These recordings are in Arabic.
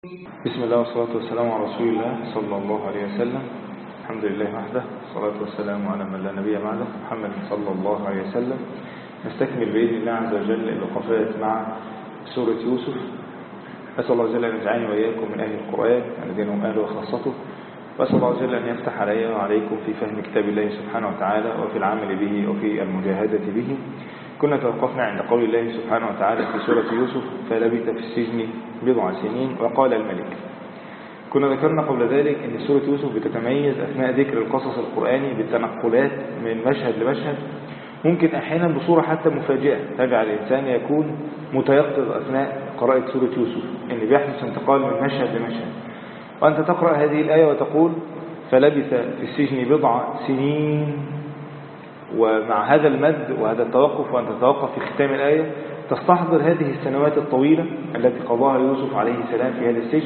بسم الله والصلاة والسلام على رسول الله صلى الله عليه وسلم. الحمد لله وحده، الصلاة والسلام على من لا نبي بعده محمد صلى الله عليه وسلم. نستكمل بإذن الله عز وجل الوقفات مع سورة يوسف. أسأل الله جل أن يجعلني وإياكم من أهل القرآن الذين هم أهله وخاصته، وأسأل الله جل أن يفتح علي وعليكم في فهم كتاب الله سبحانه وتعالى وفي العمل به وفي المجاهدة به. كنا توقفنا عند قول الله سبحانه وتعالى في سورة يوسف: فلبث في السجن بضع سنين وقال الملك. كنا ذكرنا قبل ذلك أن سورة يوسف بتتميز أثناء ذكر القصص القرآني بالتنقلات من مشهد لمشهد، ممكن أحيانا بصورة حتى مفاجئة تجعل الإنسان يكون متيقظ أثناء قراءة سورة يوسف، أن بيحدث انتقال من مشهد لمشهد، وأنت تقرأ هذه الآية وتقول فلبث في السجن بضع سنين، ومع هذا المد وهذا التوقف وأن تتوقف في ختام الآية تستحضر هذه السنوات الطويلة التي قضاها يوسف عليه السلام في هذا السجن.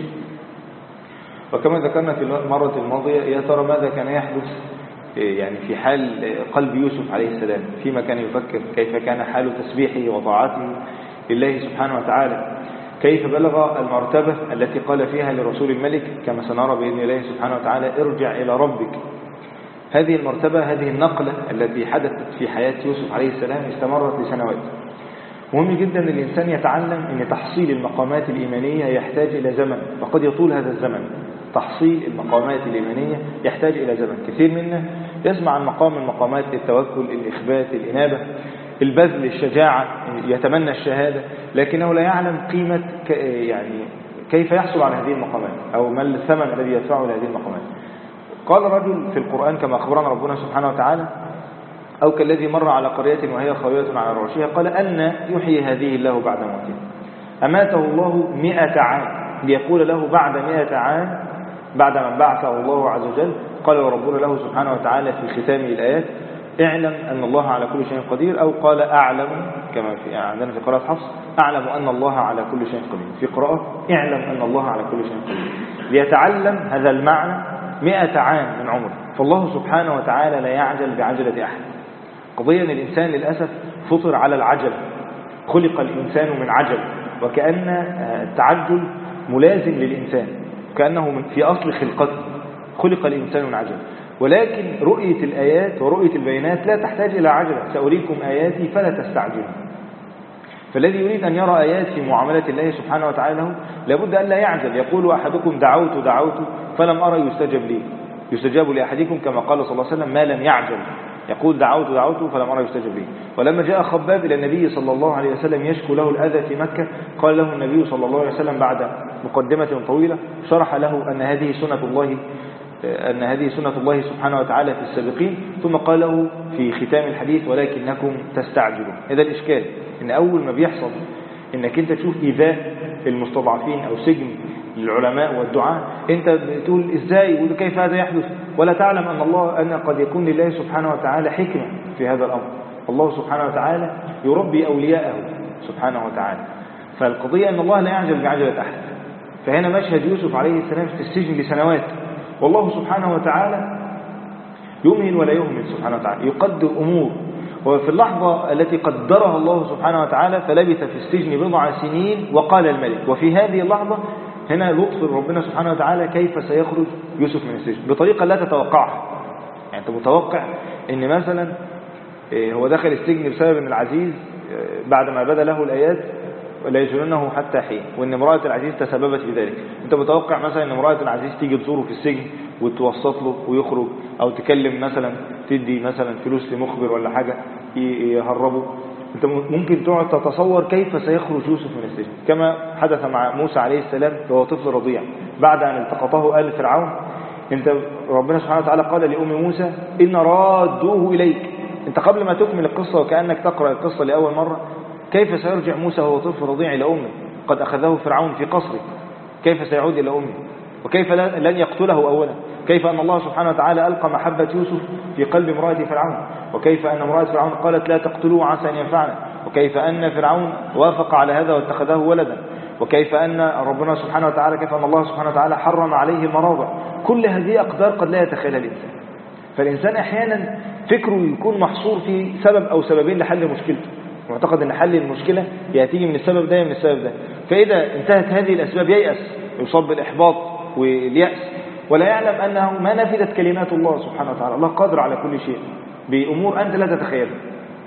وكما ذكرنا في المرة الماضية، يا ترى ماذا كان يحدث يعني في حال قلب يوسف عليه السلام فيما كان يفكر، كيف كان حال تسبيحه وطاعته لله سبحانه وتعالى، كيف بلغ المرتبة التي قال فيها لرسول الملك كما سنرى بإذن الله سبحانه وتعالى: ارجع إلى ربك. هذه المرتبة، هذه النقلة التي حدثت في حياة يوسف عليه السلام استمرت لسنوات. مهم جدا أن الإنسان يتعلم أن تحصيل المقامات الإيمانية يحتاج إلى زمن، وقد يطول هذا الزمن. تحصيل المقامات الإيمانية يحتاج إلى زمن. كثير منا يسمع عن مقام من مقامات التوكل، الإخبات، الإنابة، البذل، الشجاعة، يتمنى الشهادة، لكنه لا يعلم قيمة يعني كيف يحصل على هذه المقامات، أو ما الثمن الذي يدفعه لهذه المقامات. قال رجل في القرآن كما أخبرنا ربنا سبحانه وتعالى: أو كالذي مر على قرية وهي خاوية على عروشها قال أن يحيي هذه الله بعد موته. أماته الله 100 عام ليقول له بعد 100 عام بعد من بعثه الله عز وجل. قال ربنا له سبحانه وتعالى في ختام الآيات: اعلم أن الله على كل شيء قدير، أو قال أعلم كما في عندنا في قراءة حفص: أعلم أن الله على كل شيء قدير. في قراءة اعلم أن الله على كل شيء قدير، ليتعلم هذا المعنى 100 عام من عمره. فالله سبحانه وتعالى لا يعجل بعجلة أحد. قضية أن الإنسان للأسف فطر على العجل، خلق الإنسان من عجل، وكأن التعجل ملازم للإنسان، كأنه في أصل خلقته خلق الإنسان من عجل. ولكن رؤية الآيات ورؤية البيانات لا تحتاج إلى عجلة. سأريكم آياتي فلا تستعجلوا. فالذي يريد أن يرى آيات في معاملة الله سبحانه وتعالى له لابد أن لا يعجل. يقول أحدكم: دعوت فلم أرى يستجب لي. يستجاب لأحدكم كما قال صلى الله عليه وسلم: ما لم يعجل. يقول دعوت فلم أرى يستجب لي. ولما جاء خباب إلى النبي صلى الله عليه وسلم يشكو له الأذى في مكة، قال له النبي صلى الله عليه وسلم بعد مقدمة طويلة شرح له أن هذه سنة الله سبحانه وتعالى في السابقين، ثم قال له في ختام الحديث: ولكنكم تستعجلون. هذا الإشكال، إن أول ما بيحصل إنك أنت تشوف إيذاء المستضعفين أو سجن للعلماء والدعاء، أنت بتقول إزاي وكيف هذا يحدث، ولا تعلم أن قد يكون لله سبحانه وتعالى حكمة في هذا الأمر. الله سبحانه وتعالى يربي أولياءه سبحانه وتعالى. فالقضية أن الله لا يعجل بعجلة أحد. فهنا مشهد يوسف عليه السلام في السجن لسنوات، والله سبحانه وتعالى يمهل ولا يهمل سبحانه وتعالى، يقدر أمور. وفي اللحظة التي قدرها الله سبحانه وتعالى فلبث في السجن بضع سنين وقال الملك. وفي هذه اللحظة هنا لطف ربنا سبحانه وتعالى كيف سيخرج يوسف من السجن بطريقة لا تتوقعها. يعني أنت متوقع أن مثلا هو دخل السجن بسبب أن العزيز بعد ما بدا له الآيات لا يجنونه حتى حين، وأن امرأة العزيز تسببت في ذلك. أنت متوقع مثلا أن امرأة العزيز تيجي تزوره في السجن وتوسط له ويخرج، أو تكلم مثلا تدي مثلا فلوس لمخبر ولا حاجة يهربه. أنت ممكن تقعد تتصور كيف سيخرج يوسف من السجن، كما حدث مع موسى عليه السلام وهو طفل رضيع بعد أن التقطه آل فرعون. أنت ربنا سبحانه وتعالى قال لأم موسى: إن رادوه إليك. أنت قبل ما تكمل القصة وكأنك تقرأ القصة لأول مرة، كيف سيرجع موسى وهو طفل رضيع إلى أمه؟ قد أخذه فرعون في قصره، كيف سيعود إلى أمه؟ وكيف لن يقتله أولا؟ كيف أن الله سبحانه وتعالى ألقى محبة يوسف في قلب امرأة فرعون؟ وكيف أن امرأة فرعون قالت: لا تقتلوه عسى أن ينفعنا؟ وكيف أن فرعون وافق على هذا واتخذه ولدا؟ وكيف أن ربنا سبحانه وتعالى كيف أن الله سبحانه وتعالى حرم عليه المراضع؟ كل هذه أقدار قد لا يتخيلها الإنسان. فالإنسان أحيانا فكره يكون محصور في سبب أو سببين لحل مشكلته، معتقد أن حل المشكلة يأتي من السبب ده من السبب ده. فإذا انتهت هذه الأسباب ييأس يصاب بالإحباط واليأس، ولا يعلم أنه ما نفذت كلمات الله سبحانه وتعالى. الله قادر على كل شيء بأمور أنت لا تتخيلها.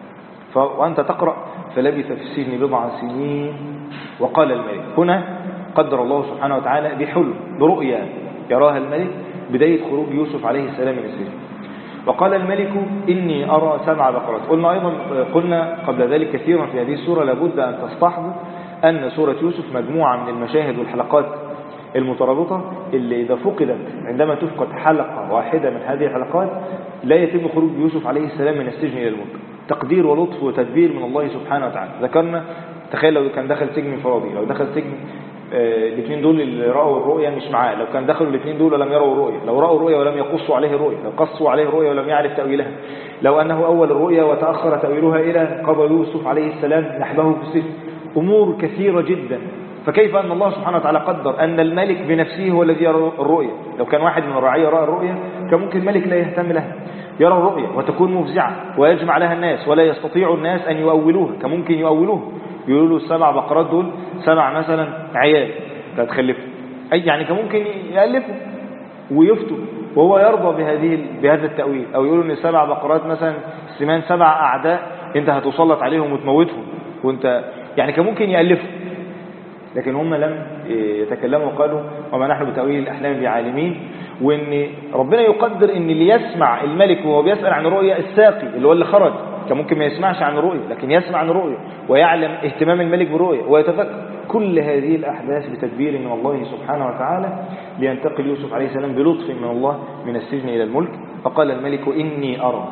وأنت تقرأ فلبث في السجن بضع سنين وقال الملك. هنا قدر الله سبحانه وتعالى بحلم برؤيا يراها الملك بداية خروج يوسف عليه السلام من السجن. وقال الملك إني أرى 7 بقرات. قلنا قبل ذلك كثيرا في هذه السورة لابد أن تستحضر أن سورة يوسف مجموعة من المشاهد والحلقات المترابطة اللي إذا فقدت عندما تفقد حلقة واحدة من هذه الحلقات لا يتم خروج يوسف عليه السلام من السجن إلى الملك. تقدير ولطف وتدبير من الله سبحانه وتعالى. ذكرنا تخيل لو كان دخل سجن انفرادي، لو دخل سجن الاثنين دول اللي رأوا الرؤيا مش معاه، لو كان دخلوا الاثنين دول ولم يروا الرؤيا، لو رأوا الرؤيا ولم يقصوا عليه الرؤيا، لو قصوا عليه الرؤيا ولم يعرف تأويلها، لو أنه أول الرؤيا وتأخر تأويلها إلى قضى يوسف عليه السلام نحبه في السجن، أمور كثيرة جدا. فكيف أن الله سبحانه وتعالى قدر أن الملك بنفسه هو الذي يرى الرؤيا؟ لو كان واحد من الرعية رأى الرؤيا كان ممكن الملك لا يهتم لها، يرى الرؤيا وتكون مفزعة ويجمع لها الناس ولا يستطيع الناس أن يؤولوها. كان ممكن يؤولوها، يقولوا له 7 بقرات دول 7 مثلا عيال تتخلفوا، أي يعني كان ممكن يألفوا ويفتوا وهو يرضى بهذا التأويل، أو يقولوا أن 7 بقرات مثلا سمان 7 أعداء أنت هتسلط عليهم وتموتهم، وأنت يعني كان ممكن يألفوا. لكن هم لم يتكلموا وقالوا وما نحن بتأويل الأحلام بعالمين. وأن ربنا يقدر أن اللي يسمع الملك وهو بيسأل عن رؤيا الساقي اللي هو اللي خرج كان ممكن ما يسمعش عن الرؤيا، لكن يسمع عن الرؤيا ويعلم اهتمام الملك بالرؤيا ويتفكر. كل هذه الأحداث بتدبير من الله سبحانه وتعالى لينتقل يوسف عليه السلام بلطف من الله من السجن إلى الملك. فقال الملك إني أرى.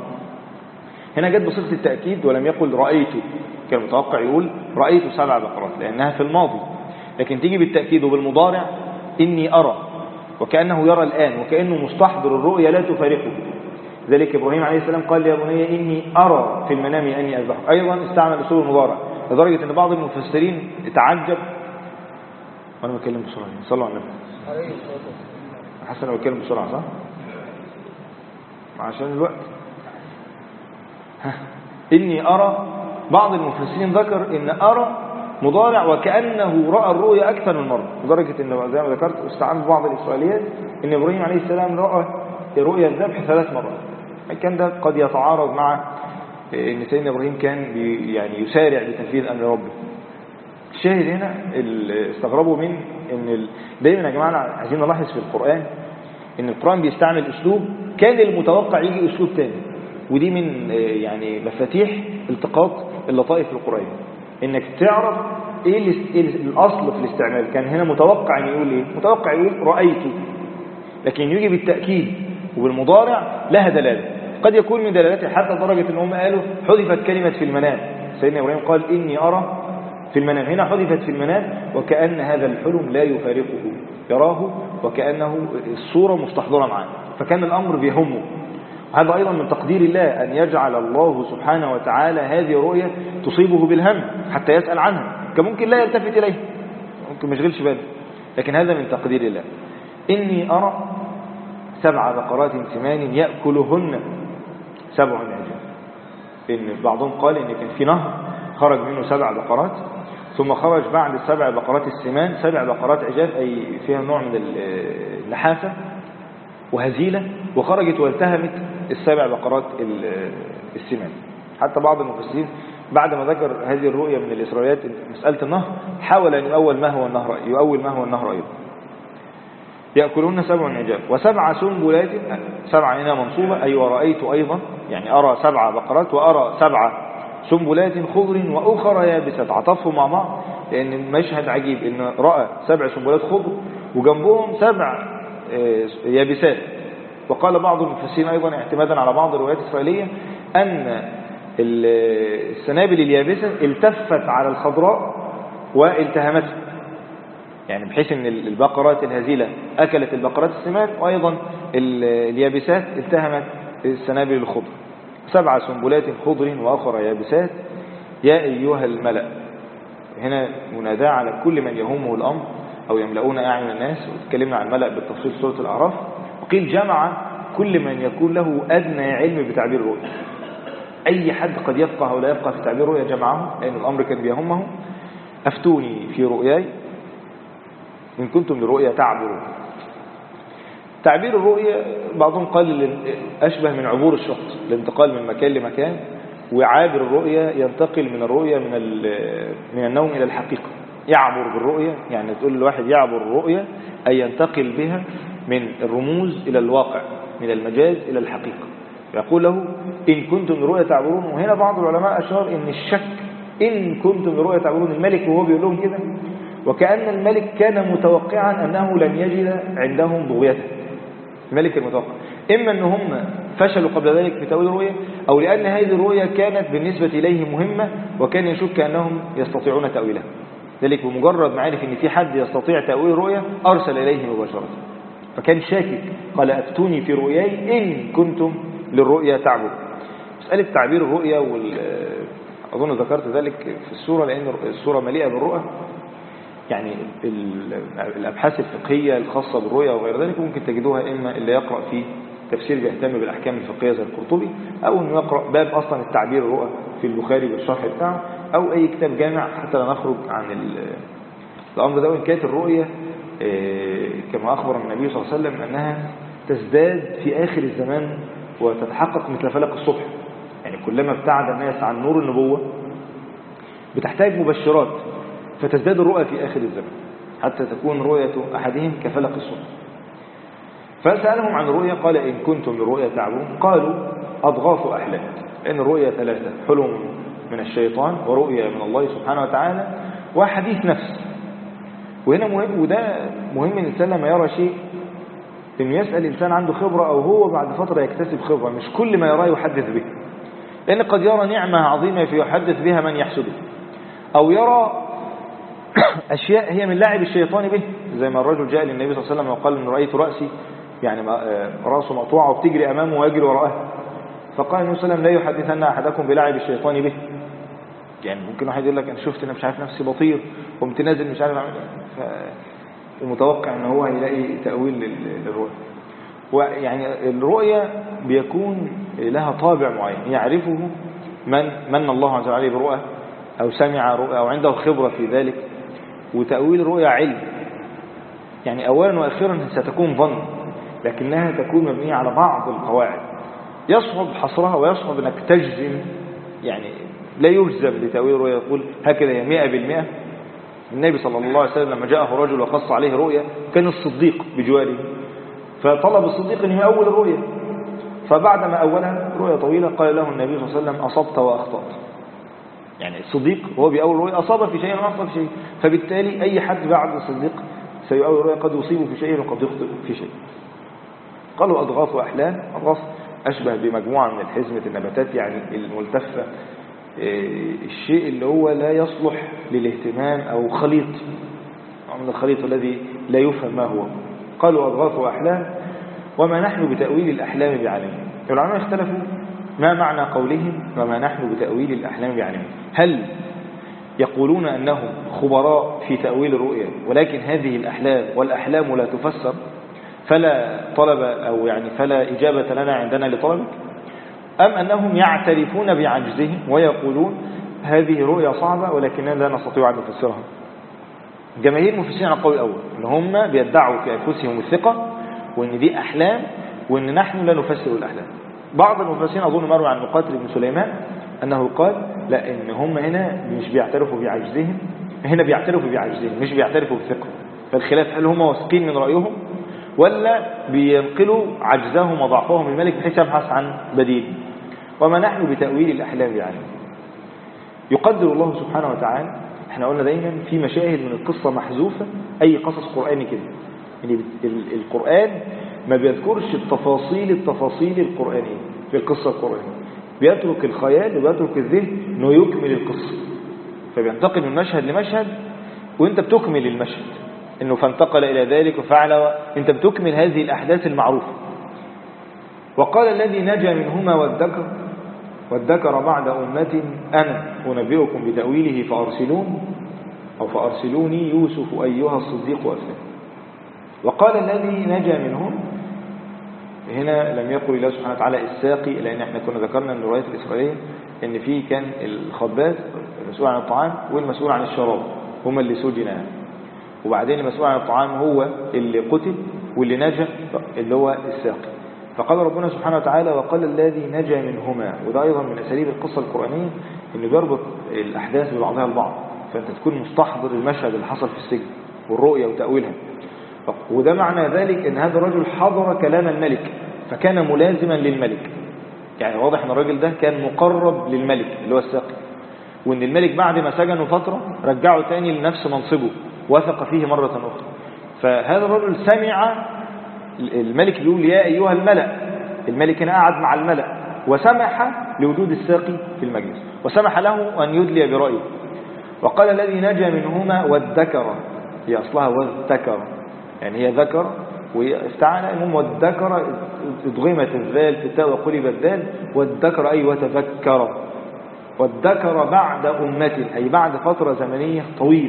هنا جت بصيغة التأكيد ولم يقل رأيت، كان متوقع يقول رأيت 7 بقرات لأنها في الماضي، لكن تيجي بالتأكيد وبالمضارع إني أرى، وكأنه يرى الآن وكأنه مستحضر الرؤيا لا تفارقه. ذلك إبراهيم عليه السلام قال يا بني إني أرى في المنام أني أذبحك. أيضا استعمل أسلوب المضارع لدرجة أن بعض المفسرين اتعجب. وأنا بتكلم بسرعة، صلوا على النبي. حسن أنا بتكلم بسرعة صح؟ عشان الوقت. إني أرى، بعض المفسرين ذكر إن أرى مضارع وكأنه رأى الرؤيا أكثر من مرة، لدرجة أن زي ما ذكرت استعمل بعض الإسرائيليات إن إبراهيم عليه السلام رأى رؤيا الذبح 3 مرات. كان ده قد يتعارض مع إن سيدنا إبراهيم كان يعني يسارع بتنفيذ أمر ربه. الشاهد هنا استغربوا من إن دايما يا جماعة عايزين نلاحظ في القرآن إن القرآن بيستعمل أسلوب كان المتوقع يجي أسلوب تاني، ودي من يعني مفاتيح التقاط اللطائف القرآن، إنك تعرف إيه الأصل في الاستعمال. كان هنا متوقع أن يقول إيه؟ متوقع يقول رأيت، لكن يجي بالتأكيد وبالمضارع لها دلالة. قد يكون من دلالته حتى درجة أن هم قالوا حذفت كلمة في المنام. سيدنا إبراهيم قال إني أرى في المنام، هنا حذفت في المنام وكأن هذا الحلم لا يفارقه، يراه وكأنه الصورة مستحضرة معه، فكان الأمر بيهمه. هذا أيضا من تقدير الله أن يجعل الله سبحانه وتعالى هذه الرؤية تصيبه بالهم حتى يسأل عنها، كان ممكن لا يلتفت إليه، ممكن ما يشغلش باله، لكن هذا من تقدير الله. إني أرى 7 بقرات سمان يأكلهن 7 عجاف. إن بعضهم قال إن كان في نهر خرج منه 7 بقرات، ثم خرج بعد 7 بقرات السمان 7 بقرات عجاف، أي فيها نوع من اللحافة وهزيلة، وخرجت والتهمت 7 بقرات السمان. حتى بعض المفسرين بعد ما ذكر هذه الرؤية من الإسرائيليات مسألة النهر حاول أن يؤول ما هو النهر أيضا. يأكلون 7 عجاف و7 سنبلات، 7 هنا منصوبة أي ورأيت أيضا، يعني أرى 7 بقرات وأرى 7 سنبلات خضر وأخرى يابسات، عطفوا مع بعض لأن المشهد عجيب إن رأى 7 سنبلات خضر وجنبهم 7 يابسات. وقال بعض المفسرين أيضا اعتمادا على بعض الروايات الإسرائيلية أن السنابل اليابسة التفت على الخضراء والتهمتها، يعني بحيث أن البقرات الهزيلة أكلت البقرات السمان، وأيضا اليابسات التهمت السنابل الخضر. 7 سنبلات خضر وأخرى يابسات يا أيها الملأ. هنا مناداة على كل من يهمه الأمر أو يملؤون أعين الناس، وتكلمنا عن الملأ بالتفصيل في سورة الأعراف. وقيل جمع كل من يكون له أدنى علم بتعبير الرؤيا، أي حد قد يفقه أو لا يفقه في تعبير الرؤيا جمعه، لأن الأمر كان بيهمه. أفتوني في رؤياي إن كنتم للرؤيا تعبرون. تعبير الرؤيا بعضهم قال أشبه من عبور الشط، الانتقال من مكان لمكان، وعابر الرؤيا ينتقل من الرؤيا من النوم إلى الحقيقة. يعبر بالرؤيا يعني تقول الواحد يعبر الرؤيا أي ينتقل بها من الرموز إلى الواقع، من المجاز إلى الحقيقة. يقول له إن كنتم للرؤيا تعبرون. وهنا بعض العلماء أشار إن الشك إن كنتم للرؤيا تعبرون الملك وهو بيقول لهم كده، وكأن الملك كان متوقعا أنه لن يجد عندهم بغيته. الملك المتوقع إما أن هم فشلوا قبل ذلك في تأويل الرؤيا، أو لأن هذه الرؤيا كانت بالنسبة إليه مهمة وكان يشك أنهم يستطيعون تأويلها. ذلك بمجرد ما عرف أن في حد يستطيع تأويل الرؤيا أرسل إليه مباشرة، فكان شاكك. قال أفتوني في رؤياي إن كنتم للرؤيا تعبرون. مسألة تعبير الرؤيا أظن ذكرت ذلك في السورة، لأن السورة مليئة بالرؤى. يعني الأبحاث الفقهية الخاصة بالرؤيا وغير ذلك ممكن تجدوها إما اللي يقرأ في تفسير بيهتم بالأحكام الفقهية زي القرطبي، أو إنه يقرأ باب أصلا التعبير الرؤى في البخاري بالشرح بتاعه، أو أي كتاب جامع حتى لا نخرج عن الأمر ده. وإن كانت الرؤيا كما أخبر النبي صلى الله عليه وسلم أنها تزداد في آخر الزمان وتتحقق مثل فلق الصبح. يعني كلما ابتعد الناس عن نور النبوة بتحتاج مبشرات، فتزداد الرؤى في آخر الزمان حتى تكون رؤية أحدهم كفلق الصبح. فسألهم عن الرؤيا قال إن كنتم للرؤيا تعبرون قالوا أضغاث أحلام. لأن الرؤيا ثلاثة: حلم من الشيطان، ورؤيا من الله سبحانه وتعالى، وحديث نفس. وهنا مهم، وده مهم الإنسان لما يرى شيء إنه يسأل إنسان عنده خبرة، أو هو بعد فترة يكتسب خبرة، مش كل ما يراه يحدث به. لأن قد يرى نعمة عظيمة فيحدث بها من يحسده، أو يرى أشياء هي من لعب الشيطان به، زي ما الرجل جاء للنبي صلى الله عليه وسلم وقال إن رأيت رأسي يعني رأسه مقطوعة وبتجري أمامه ويجري وراءه. فقال النبي صلى الله عليه وسلم لا يحدثن أحدكم بلعب الشيطان به. يعني ممكن واحد يقول لك أنا شفت أنا مش عارف نفسي بطير قمت نازل مش عارف المتوقع أنه هو يلاقي تأويل للرؤية. ويعني الرؤية بيكون لها طابع معين يعرفه من الله عز وجل عليه برؤى، أو سمع رؤيا، أو عنده خبرة في ذلك. وتأويل الرؤيا علم، يعني أولا وأخيرا ستكون ظن، لكنها تكون مبنية على بعض القواعد يصعب حصرها ويصعب أنك تجزم. يعني لا يجزم لتأويل الرؤيا يقول هكذا هي 100%. النبي صلى الله عليه وسلم لما جاءه رجل وقص عليه رؤيا كان الصديق بجواره، فطلب الصديق أن يأول الرؤيا. فبعدما أولها رؤيا طويلة قال له النبي صلى الله عليه وسلم أصبت وأخطأت. يعني الصديق وهو بيأول رؤيا أصاب في شيء وأخطأ في شيء، فبالتالي أي حد بعد الصديق سيؤول رؤيا قد يصيب في شيء وقد يخطئ في شيء. قالوا أضغاث أحلام. أضغاث أشبه بمجموعة من الحزمة النباتات، يعني الملتفة، الشيء اللي هو لا يصلح للاهتمام، أو خليط من الخليط الذي لا يفهم ما هو. قالوا أضغاث أحلام وما نحن بتأويل الأحلام بعلمين. العلماء اختلفوا ما معنى قولهم وما نحن بتأويل الأحلام بعلمين. هل يقولون أنهم خبراء في تأويل الرؤيا ولكن هذه الأحلام والأحلام لا تفسر فلا طلب، أو يعني فلا إجابة لنا عندنا لطلبك، أم أنهم يعترفون بعجزهم ويقولون هذه رؤيا صعبة ولكننا لا نستطيع أن نفسرها؟ جماهير المفسرين على القول الأول إن هم بيدعوا في أنفسهم الثقة وإن دي أحلام وإن نحن لا نفسر الأحلام. بعض المفسرين أظن مروي عن مقاتل بن سليمان أنه قال لا، إن هم هنا مش بيعترفوا بعجزهم، هنا بيعترفوا بعجزهم مش بيعترفوا بالثقة. فالخلاف هل هم واثقين من رأيهم ولا بينقلوا عجزهم وضعفهم الملك بحيث يبحث عن بديل. وما نحن بتأويل الأحلام يعني يقدر الله سبحانه وتعالى. احنا قلنا دايما في مشاهد من القصة محذوفة، أي قصص قرآني كده، يعني القرآن ما بيذكرش التفاصيل القرآنية في القصة القرآنية، بيترك الخيال وبيترك الذهن انه يكمل القصة، فبينتقل من مشهد لمشهد وانت بتكمل المشهد، انه فانتقل الى ذلك وفعل، انت بتكمل هذه الاحداث المعروفة. وقال الذي نجا منهما وادكر بعد أمة أنا أنبئكم بتأويله فأرسلوني يوسف أيها الصديق أفلح. وقال الذي نجا منهم، هنا لم يقل الله سبحانه وتعالى الساقي، لأن احنا كنا ذكرنا من الروايات الإسرائيلية ان في كان الخباز المسؤول عن الطعام والمسؤول عن الشراب هما اللي سجنا، وبعدين المسؤول عن الطعام هو اللي قتل، واللي نجا اللي هو الساقي. فقال ربنا سبحانه وتعالى وقال الذي نجا منهما. وده أيضا من أساليب القصة القرآنية إنه بيربط الأحداث ببعضها البعض، فأنت تكون مستحضر المشهد اللي حصل في السجن والرؤية وتأويلها. وده معنى ذلك أن هذا الرجل حضر كلام الملك فكان ملازما للملك. يعني واضح أن الراجل ده كان مقرب للملك اللي هو الساقي، وأن الملك بعد ما سجنه فترة رجعه تاني لنفس منصبه، وثق فيه مرة أخرى. فهذا الرجل سمع الملك بيقول يا أيها الملأ، الملك هنا قعد مع الملأ وسمح لوجود الساقي في المجلس وسمح له أن يدلي برأيه. وقال الذي نجا منهما وادكر، هي أصلها وادكر يعني هي ذكر وافتعل، المهم وادكر ادغمت الذال في التاء وقلب الدال، وادكر أي وتذكر. وادكر بعد أمة أي بعد فترة زمنية طويلة.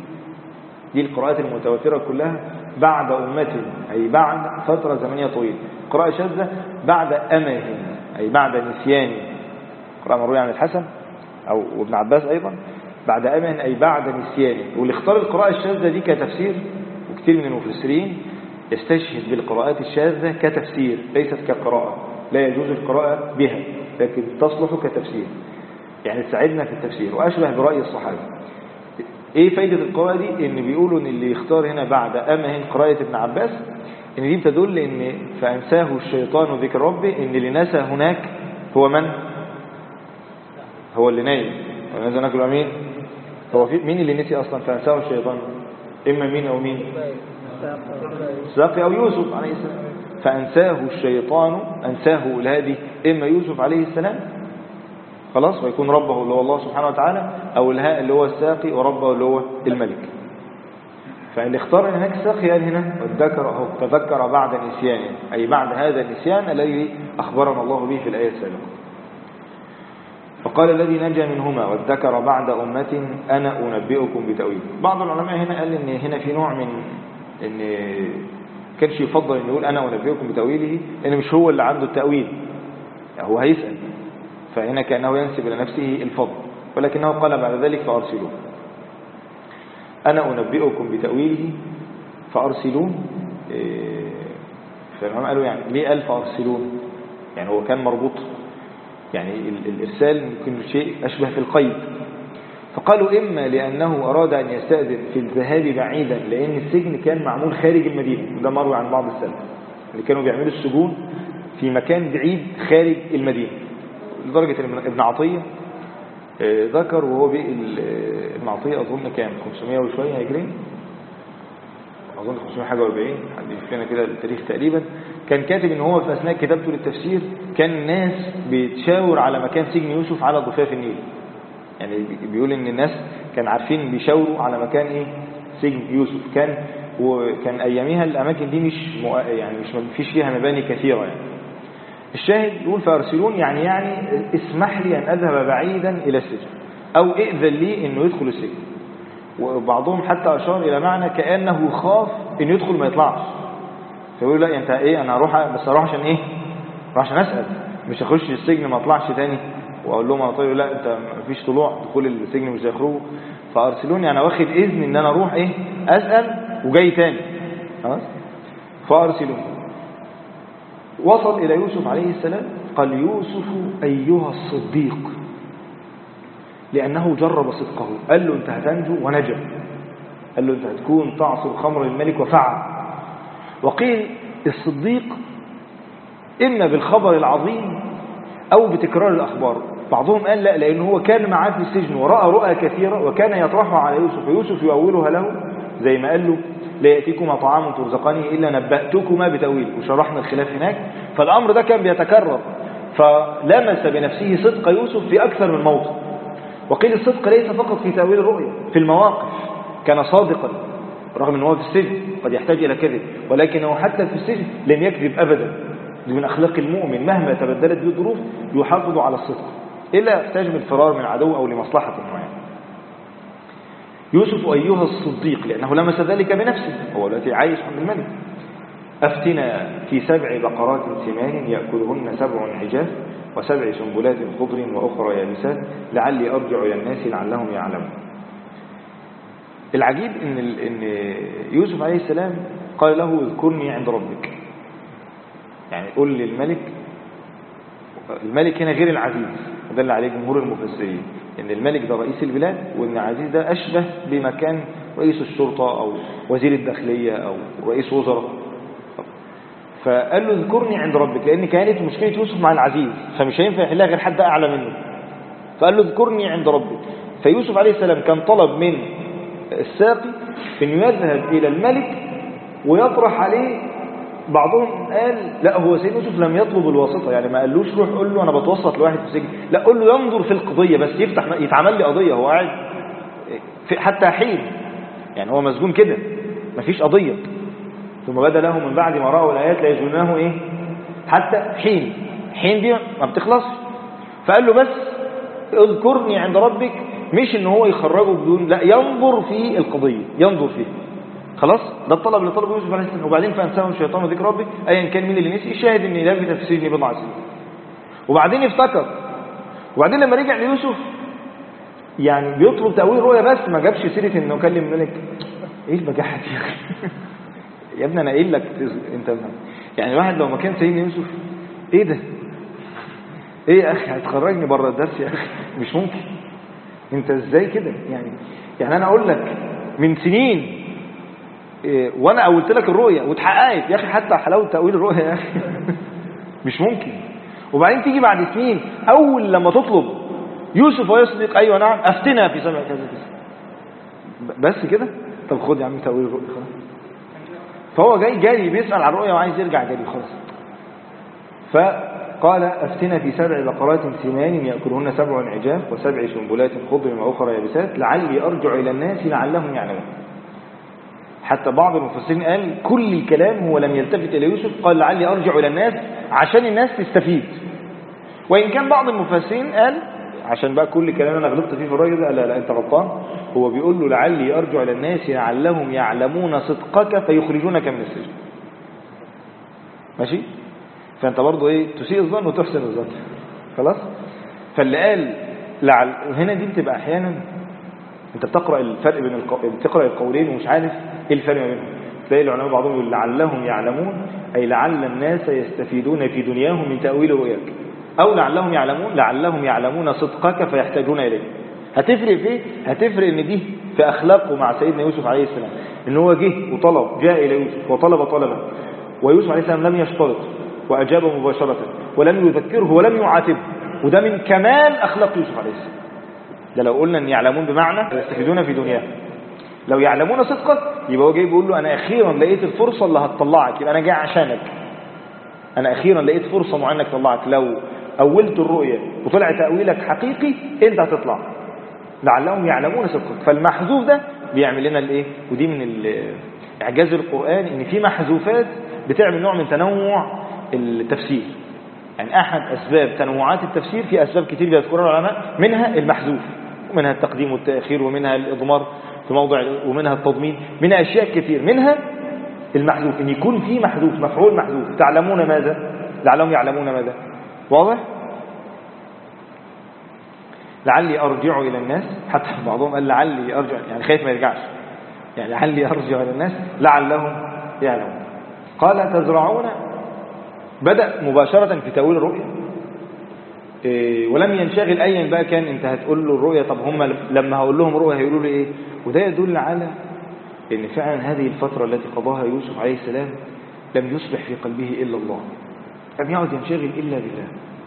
دي القراءات المتواترة كلها بعد أمة أي بعد فترة زمنية طويلة. قراءة شاذة بعد أمه أي بعد نسيان، قراءة مروية عن الحسن أو ابن عباس أيضا بعد أمه أي بعد نسيان. واللي اختار القراءة الشاذة دي كتفسير، وكثير من المفسرين يستشهد بالقراءات الشاذة كتفسير ليست كقراءة، لا يجوز القراءة بها لكن تصلح كتفسير، يعني تساعدنا في التفسير وأشبه برأي الصحابة. ايه فايدة القراءة دي؟ ان بيقولوا ان اللي يختار هنا بعد أمه قراءة ابن عباس ان دي بتدل ان فأنساه الشيطان ذكر ربه، ان اللي نسى هناك هو من؟ هو اللي نايم. ونسى هناك مين؟ هو مين اللي نسي اصلا فأنساه الشيطان؟ اما مين او مين؟ ساقي او يوسف عليه السلام. فأنساه الشيطان، أنساه لهذه اما يوسف عليه السلام خلاص ويكون ربه اللي هو الله سبحانه وتعالى، أو الهاء اللي هو الساقي وربه اللي هو الملك. فاللي اختار هناك الساقي قال هنا والذكر أهو تذكر بعد نسيان أي بعد هذا النسيان الذي أخبرنا الله به في الآية السابقة. فقال الذي نجا منهما والذكر بعد أمة أنا أنبئكم بتأويله. بعض العلماء هنا قال إن هنا في نوع من إن كانش يفضل إن يقول أنا أنبئكم بتأويله، إن مش هو اللي عنده التأويل، هو هيسأل، فهنا كأنه ينسب إلى نفسه الفضل، ولكنه قال بعد ذلك فأرسلوه. أنا أنبئكم بتأويله فأرسلوه. فالعلماء قالوا يعني ليه قال فأرسلوه؟ يعني هو كان مربوط، يعني الإرسال ممكن شيء أشبه في القيد. فقالوا إما لأنه أراد أن يستأذن في الذهاب بعيدا، لأن السجن كان معمول خارج المدينة، وده مروي عن بعض السلف اللي كانوا بيعملوا السجون في مكان بعيد خارج المدينة، لدرجة ان ابن عطية ذكر وهو ابن عطية أظن كان 500 وشوية هجري، أظن 500 حاجة 40، حد يفكرنا كده التاريخ تقريبا. كان كاتب ان هو في أثناء كتابته للتفسير كان الناس بتشاور على مكان سجن يوسف على ضفاف النيل. يعني بيقول ان الناس كان عارفين بيشاوروا على مكان ايه سجن يوسف. وكان أيامها الأماكن دي مش فيش فيها مباني كثيرة يعني. الشاهد يقول فأرسلون يعني اسمح لي أن أذهب بعيدا إلى السجن، أو ائذن لي أنه يدخل السجن. وبعضهم حتى أشار إلى معنى كأنه خاف أنه يدخل ما يطلعش، فيقول لا أنت إيه أنا أروح، بس أروح عشان إيه؟ أروح عشان أسأل، مش أخش السجن ما أطلعش تاني وأقول لهم أنا طيب لا أنت مفيش طلوع، دخول السجن مش هيخرجوا. فأرسلون يعني واخد إذن أن أنا أروح إيه أسأل وجاي تاني خلاص. فأرسلون. وصل إلى يوسف عليه السلام قال يوسف أيها الصديق، لأنه جرب صدقه. قال له أنت هتنجو ونجا، قال له أنت هتكون تعصر خمر الملك وفعل. وقيل الصديق إما بالخبر العظيم أو بتكرار الأخبار. بعضهم قال لا، لأنه هو كان معاه في السجن ورأى رؤى كثيرة وكان يطرحها على يوسف ويوسف يؤولها له، زي ما قال له لا يأتيكما طعام ترزقانه إلا نبأتكما بتأويله، وشرحنا الخلاف هناك. فالأمر ده كان بيتكرر، فلمس بنفسه صدق يوسف في أكثر من موطن. وقيل الصدق ليس فقط في تأويل الرؤيا، في المواقف كان صادقا رغم أنه في السجن قد يحتاج إلى كذب، ولكنه حتى في السجن لم يكذب أبدا. من أخلاق المؤمن مهما تبدلت به الظروف يحافظ على الصدق إلا يحتاج من الفرار من عدو أو لمصلحة معينة. يوسف أيها الصديق لأنه لمس ذلك بنفسه، هو الذي عايش عند الملك. أفتنا في 7 بقرات سمان يأكلهن 7 عجاف و7 سنبلات خضر وأخرى يابسات لعلي أرجع إلى الناس لعلهم يعلمون. العجيب إن يوسف عليه السلام قال له اذكرني عند ربك، يعني قل للملك، الملك هنا غير العزيز، ودل عليه جمهور المفسرين إن الملك ده رئيس البلاد، وإن العزيز ده أشبه بمكان رئيس الشرطة أو وزير الداخلية أو رئيس وزراء. فقال له اذكرني عند ربك، لأن كانت مشكلة يوسف مع العزيز فمش هينفع يحلها غير حد أعلى منه، فقال له اذكرني عند ربك. فيوسف عليه السلام كان طلب من الساقي أنه يذهب إلى الملك ويطرح عليه. بعضهم قال لا، هو سيدنا يوسف لم يطلب الواسطة، يعني ما قالوش روح قول له أنا بتوسط لواحد في السجن، لا، قول له ينظر في القضية بس، يتعمل لي قضية، هو قاعد حتى حين، يعني هو مسجون كده مفيش قضية. ثم بدا له من بعد ما رأوا الآيات لا يجنونه إيه حتى حين دي ما بتخلص. فقال له بس اذكرني عند ربك، مش ان هو يخرجه بدون، لا، ينظر في القضية، ينظر فيه. خلاص، ده الطلب اللي طلبه يوسف عليه السلام. وبعدين فانساهم الشيطان ذكر ربه، ايا كان مين اللي نسي، الشاهد ان لابث في السجن بضع سنين. وبعدين افتكر، وبعدين لما رجع ليوسف يعني بيطلب تأويل رؤيا بس ما جابش سيرة انه كلم الملك. ايه البجاحة دي يا اخي؟ يا ابني انا قايل لك انت، يعني الواحد لو ما كان سيدنا يوسف، ايه ده؟ ايه يا اخي هتخرجني بره الدرس يا اخي؟ مش ممكن. انت ازاي كده يعني انا اقول لك من سنين وانا قلت لك الرؤيا واتحققت يا اخي، حتى حلاوه تاويل الرؤيا يا اخي مش ممكن. وبعدين تيجي بعد سنين اول لما تطلب يوسف ويصدق ايوه نعم افتنا في سبع كذا بس كده. طب خد يا عم تاويل الرؤيا خلاص. فهو جاي بيسال عن الرؤيا وعايز يرجع جري خلاص. فقال افتنا في 7 بقرات سمان ياكلهن 7 عجاف و7 سنبلات خضر واخرى يابسات لعلي ارجع الى الناس لعلهم يعلمون. حتى بعض المفسرين قال كل الكلام هو لم يلتفت إلى يوسف، قال لعلي أرجع إلى الناس عشان الناس تستفيد. وإن كان بعض المفسرين قال عشان بقى كل كلام أنا غلطت فيه في الراجل ده، لا أنت غلطان، هو بيقول له لعلي أرجع إلى الناس لعلهم يعلمون صدقك فيخرجونك من السجن. ماشي؟ فأنت برضو إيه تسيء الظن وتحسن الظن. خلاص؟ فاللي قال هنا دي بتبقى أحيانا انت بتقرأ الفرق بين بتقرأ القولين ومش عارف ايه الفرق بينهم. تلاقي العلماء بعضهم يقول لعلهم يعلمون اي لعل الناس يستفيدون في دنياهم من تأويل رؤياك، او لعلهم يعلمون صدقك فيحتاجون اليه. هتفرق في ايه؟ هتفرق ان دي في اخلاقه مع سيدنا يوسف عليه السلام، ان هو جاء الى يوسف وطلب طلبا، ويوسف عليه السلام لم يشترط واجابه مباشرة ولم يذكره ولم يعاتبه، وده من كمال اخلاق يوسف عليه السلام. ده لو قلنا ان يعلمون بمعنى يستفيدون في دنياهم، لو يعلمون صدقك يبقى هو جاي بيقول له انا اخيرا لقيت الفرصه اللي هتطلعك، يبقى انا جاي عشانك، انا اخيرا لقيت فرصه معينه تطلعك، لو اولت الرؤيه وطلع تاويلك حقيقي انت هتطلع. لعلهم يعلمون صدقك، فالمحذوف ده بيعمل لنا الايه، ودي من اعجاز القران ان في محذوفات بتعمل نوع من تنوع التفسير. يعني أحد أسباب تنوعات التفسير في أسباب كتير بيذكرها العلماء، منها المحذوف ومنها التقديم والتأخير ومنها الإضمار في موضع ومنها التضمين، منها أشياء كتير، منها المحذوف إن يكون في محذوف مفعول محذوف. تعلمون ماذا؟ لعلهم يعلمون ماذا؟ واضح؟ لعلي أرجع إلى الناس، حتى بعضهم قال لعلي أرجع يعني خايف ما يرجعش، يعني لعلي أرجع إلى الناس لعلهم يعلمون. قال تزرعون، بدأ مباشرة في تأويل الرؤيا ولم ينشغل أيا بقى كان انت هتقول له الرؤيا، طب هم لما هقول لهم رؤيا هيقولوا لي ايه. وده يدل على ان فعلا هذه الفترة التي قضاها يوسف عليه السلام لم يصبح في قلبه إلا الله، لم يعد ينشغل إلا بالله،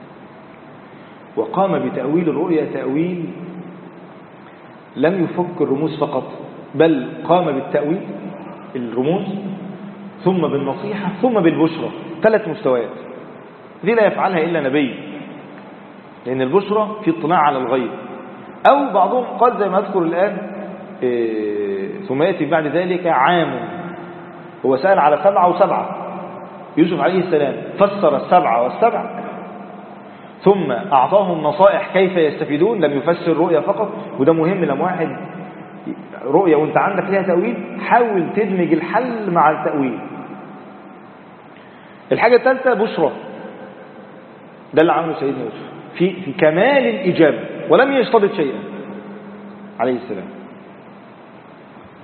وقام بتأويل الرؤيا تأويل لم يفك الرموز فقط، بل قام بالتأويل الرموز ثم بالنصيحة ثم بالبشرى، 3 مستويات. دي لا يفعلها إلا نبي، لأن البشرى في اطلاع على الغيب. أو بعضهم قال زي ما أذكر الآن ثم يأتي بعد ذلك عام، هو سأل على 7 و7، يوسف عليه السلام فسر 7 و7 ثم أعطاهم نصائح كيف يستفيدون، لم يفسر رؤيا فقط. وده مهم لما واحد رؤيا وانت عندك لها تأويل حاول تدمج الحل مع التأويل. الحاجة الثالثة بشرى، ده اللي عمله سيدنا يوسف في كمال الإجابة ولم يشترط شيئا عليه السلام.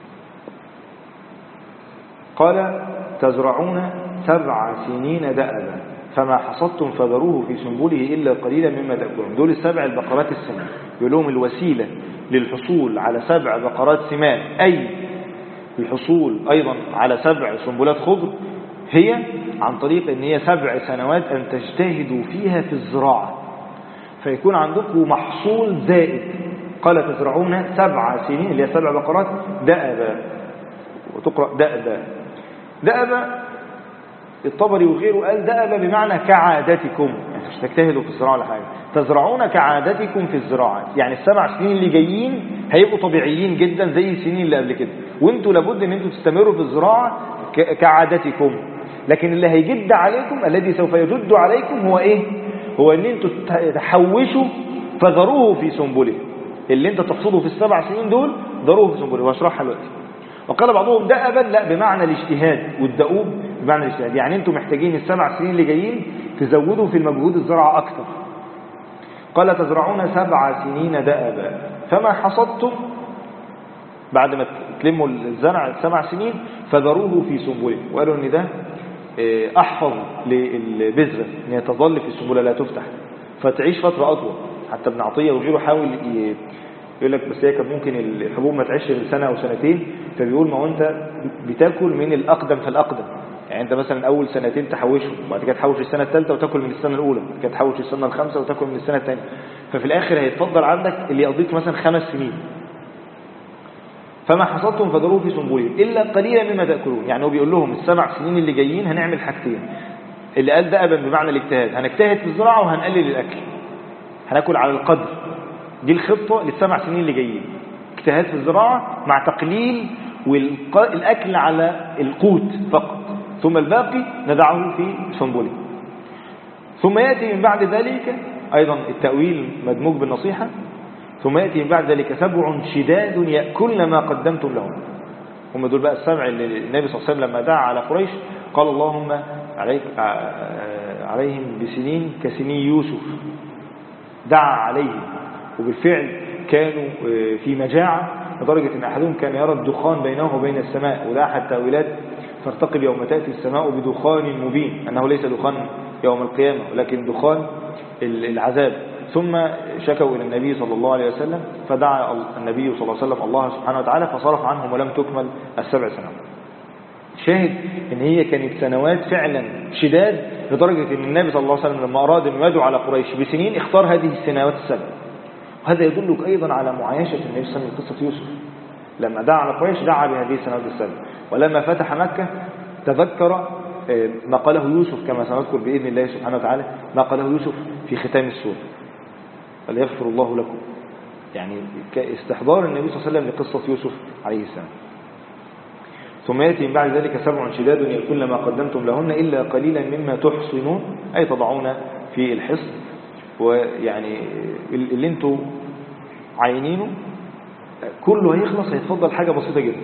قال تزرعون 7 سنين دأبا فما حصدتم فذروه في سنبله إلا قليلا مما تأكلون. دول 7 البقرات السمان، يقول لهم الوسيلة للحصول على 7 بقرات سمان، أي الحصول أيضا على 7 سنبلات خضر، هي عن طريق أن هي 7 سنوات أن تجتهدوا فيها في الزراعة فيكون عندكم محصول زائد. قال تزرعون 7 سنين اللي هي 7 بقرات دأبا، وتقرأ دأبا. دأبا الطبري وغيره قال دأبا بمعنى كعادتكم، يعني مش تجتهدوا في الزراعة ولا حاجة، تزرعون كعادتكم في الزراعة، يعني ال7 سنين اللي جايين هيبقوا طبيعيين جدا زي السنين اللي قبل كده، وانتوا لابد ان انتوا تستمروا في الزراعة كعادتكم. لكن اللي هيجد عليكم، الذي سوف يجد عليكم هو ايه؟ هو ان انتوا تحوشوا فذروه في سنبله، اللي انت تحصده في ال7 سنين دول ذروه في سنبله، واشرحها دلوقتي. وقال بعضهم دأبا لا بمعنى الاجتهاد، والدؤوب بمعنى الاجتهاد، يعني انتم محتاجين ال7 سنين اللي جايين تزودوا في المجهود الزراعة اكثر. قال تزرعون 7 سنين دأبا فما حصدتم، بعد ما تلموا الزرع 7 سنين فذروه في سنبله. وقالوا ان ده احفظ للبذرة ان هي تظل في السنبله لا تفتح فتعيش فترة اطول. حتى ابن عطية وغيره حاول يقول لك بس هي كان ممكن الحبوب ما تعيش غير سنة او سنتين، فبيقول ما هو انت بتاكل من الاقدم فالاقدم، يعني انت مثلا اول 2 سنين تحوشهم، وبعد كده تحوش السنة الثالثة وتاكل من السنة الاولى، بعد كده تحوش السنة الخامسة وتاكل من السنة الثانية، ففي الاخر هيتفضل عندك اللي يقضيك مثلا 5 سنين. فما حصدتم فذروه في سنبله الا قليلا مما تاكلون، يعني هو بيقول لهم ال7 سنين اللي جايين هنعمل حاجتين. اللي قال دأبا بمعنى الاجتهاد، هنجتهد في الزراعة وهنقلل الاكل، هناكل على القدر. دي الخطة ل7 سنين اللي جايين، اجتهاد في الزراعة مع تقليل والأكل على القوت فقط، ثم الباقي ندعه في سنبله. ثم يأتي من بعد ذلك أيضا التأويل مدموج بالنصيحة، ثم يأتي من بعد ذلك 7 شداد يأكلن ما قدمتم لهم. هم دول بقى ال7 اللي النبي صلى الله عليه وسلم لما دعا على قريش قال اللهم عليهم بسنين كسنين يوسف، دعا عليهم، وبالفعل كانوا في مجاعة لدرجة أن أحدهم كان يرى الدخان بينه وبين السماء، وده أحد التأويلات فارتقب يوم تأتي السماء بدخان مبين، أنه ليس دخان يوم القيامة ولكن دخان العذاب. ثم شكوا إلى النبي صلى الله عليه وسلم فدعا النبي صلى الله عليه وسلم الله سبحانه وتعالى فصرف عنهم ولم تكمل ال7 سنوات. شاهد ان هي كانت سنوات فعلا شداد لدرجة ان النبي صلى الله عليه وسلم لما اراد ان يدعو على قريش بسنين اختار هذه السنوات ال7. وهذا يدلك ايضا على معايشة النبي صلى الله عليه وسلم قصة يوسف، لما دعا على قريش دعا بهذه السنوات ال7، ولما فتح مكة تذكر ما قاله يوسف كما سنذكر بإذن الله سبحانه وتعالى، ما قاله يوسف في ختام السورة فليغفر الله لكم، يعني كاستحضار النبي صلى الله عليه وسلم لقصة يوسف عليه السلام. ثم يأتي من بعد ذلك 7 شداد يأكلن ما قدمتم لهن إلا قليلا مما تحصنون، أي تضعون في الحصن، ويعني اللي انتوا عينينه كله هيخلص، هيتفضل حاجة بسيطة جدا.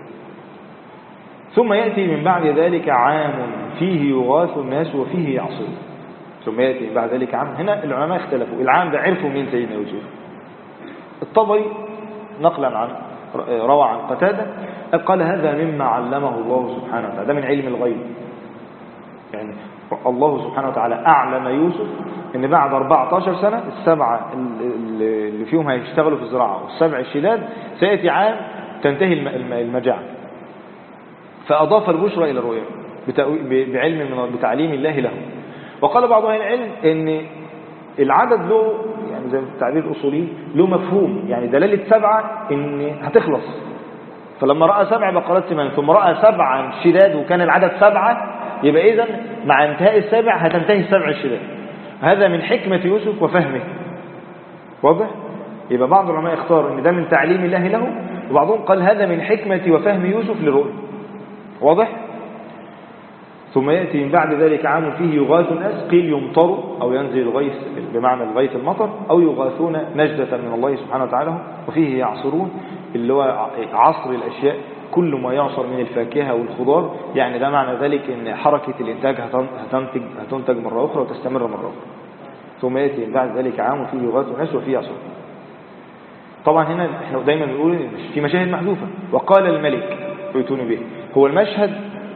ثم يأتي من بعد ذلك عام فيه يغاث الناس وفيه يعصر. ثم يأتي من بعد ذلك عام، هنا العلماء اختلفوا العام ده عرفوا من سيدنا يوسف. الطبري نقلا عن روى عن قتادة قال هذا مما علمه الله سبحانه وتعالى، ده من علم الغيب، يعني الله سبحانه وتعالى أعلم يوسف ان بعد 14 سنة ال7 اللي فيهم هيشتغلوا في الزراعة وال7 الشداد سيأتي عام تنتهي المجاعة، فأضاف البشرى إلى الرؤيا بتعليم الله له. وقال بعض أهل العلم ان العدد له يعني زي التعبير الأصولي له مفهوم، يعني دلالة 7 ان هتخلص، فلما رأى 7 بقرات سمان ثم رأى 7 شداد وكان العدد 7، يبقى إذن مع انتهاء ال7 هتنتهي ال7 الشداد. هذا من حكمة يوسف وفهمه، واضح؟ يبقى بعض العلماء اختار ان ده من تعليم الله له، وبعضهم قال هذا من حكمة وفهم يوسف للرؤيا، واضح؟ ثم يأتي من بعد ذلك عام فيه يغاث الناس، قيل يمطروا أو ينزل الغيث بمعنى الغيث المطر، أو يغاثون نجدة من الله سبحانه وتعالى، وفيه يعصرون اللي هو عصر الأشياء كل ما يعصر من الفاكهة والخضار، يعني ده معنى ذلك ان حركة الانتاج هتنتج مرة أخرى وتستمر مرة أخرى. ثم يأتي من بعد ذلك عام فيه يغاث الناس وفيه يعصرون. طبعا هنا احنا دايما بنقول في مشاهد محذوفة، وقال الملك ائتوني به، هو المشهد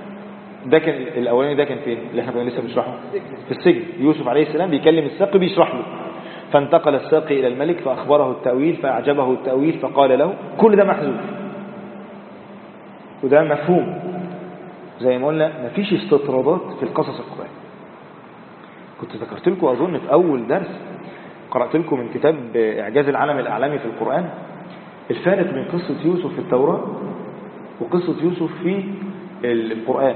ده كان الأولاني، ده كان فين اللي احنا كنا لسه بنشرحه؟ في السجن. يوسف عليه السلام بيكلم الساقي بيشرح له، فانتقل الساقي إلى الملك فأخبره التأويل فأعجبه التأويل فقال له. كل ده محذوف وده مفهوم. زي ما قلنا مفيش استطرادات في القصص القرآني. كنت ذكرت لكم أظن في أول درس قرأت لكم من كتاب إعجاز العالم الأعلامي في القرآن الفارق بين قصة يوسف في التوراة وقصة يوسف في القرآن.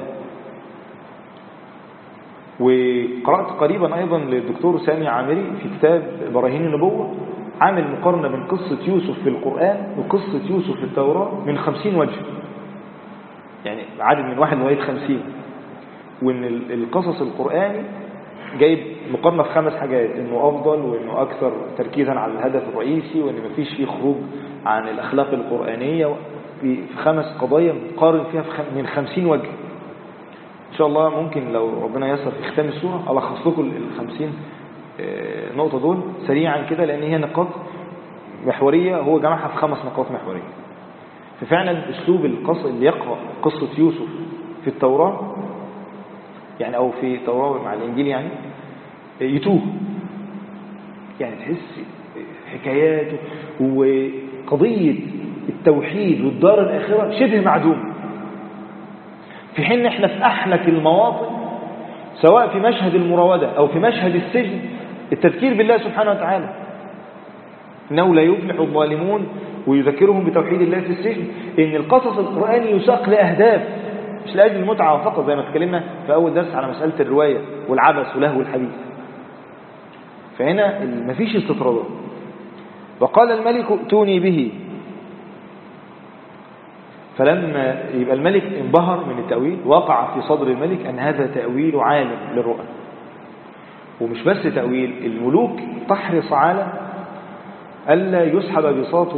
وقرأت قريبا أيضا للدكتور سامي عامري في كتاب براهين النبوة عامل مقارنة بين قصة يوسف في القرآن وقصة يوسف في التوراة من 50 وجه، يعني عدد من 1 لغاية 50. وإن القصص القرآني جايب مقارنة في 5 حاجات: إنه أفضل، وإنه أكثر تركيزا على الهدف الرئيسي، وإن مفيش فيه خروج عن الأخلاق القرآنية، في 5 قضايا مقارن فيها من 50 وجه. إن شاء الله ممكن لو ربنا يسر في ختام السورة ألخص لكم 50 نقطة دول سريعا كده، لأن هي نقاط محورية هو جمعها في 5 نقاط محورية. ففعلا أسلوب القصة اللي يقرأ قصة يوسف في التوراة يعني أو في التوراة مع الإنجيل يعني يتوه، يعني تحس حكاياته وقضية التوحيد والدار الآخرة شبه معدوم، في حين احنا في أحلك المواطن سواء في مشهد المراودة أو في مشهد السجن التذكير بالله سبحانه وتعالى إنه لا يفلح الظالمون، ويذكرهم بتوحيد الله في السجن. إن القصص القرآني يساق لأهداف مش لأجل المتعة فقط، زي ما اتكلمنا في أول درس على مسألة الرواية والعبث ولهو الحديث. فهنا مفيش استطرادات. وقال الملك ائتوني به، فلما يبقى الملك انبهر من التأويل وقع في صدر الملك أن هذا تأويل عالم للرؤى. ومش بس تأويل، الملوك تحرص على ألا يسحب بساط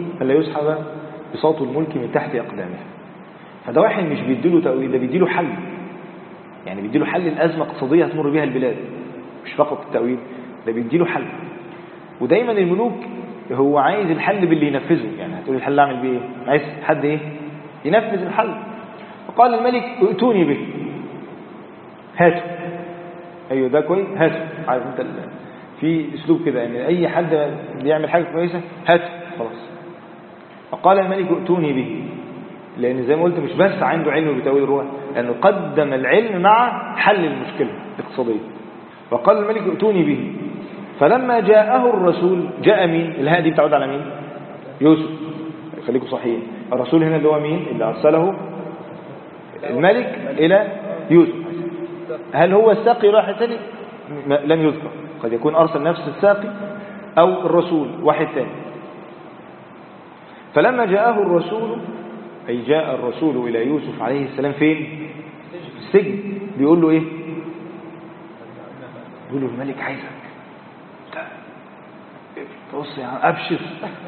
الملك من تحت أقدامه. فده واحد مش بيديله تأويل، ده بيديله حل، يعني بيديله حل الأزمة اقتصادية هتمر بها البلاد، مش فقط التأويل، ده بيديله حل. ودايما الملوك هو عايز الحل باللي ينفذه، يعني هتقول الحل اعمل بيه ايه؟ عايز حد ايه ينفذ الحل. فقال الملك ائتوني به، هاتوا. ايوه ده كويس، هاتوا. عارف انت في اسلوب كده ان اي حد بيعمل حاجه كويسه هاتوا خلاص. فقال الملك ائتوني به، لان زي ما قلت مش بس عنده علم بتأويل الرؤى، لانه قدم العلم مع حل المشكله الاقتصاديه. وقال الملك ائتوني به، فلما جاءه الرسول، جاء مين؟ الهاء دي بتعود على مين؟ يوسف. خليكم صحيحين، الرسول هنا اللي هو مين؟ اللي أرسله الملك إلى يوسف. هل هو الساقي واحد ثاني؟ لم يذكر، قد يكون أرسل نفس الساقي أو الرسول واحد ثاني. فلما جاءه الرسول، أي جاء الرسول إلى يوسف عليه السلام فين؟ في السجن. بيقول له إيه؟ بيقول له الملك عايزك. بص يا عم أبشر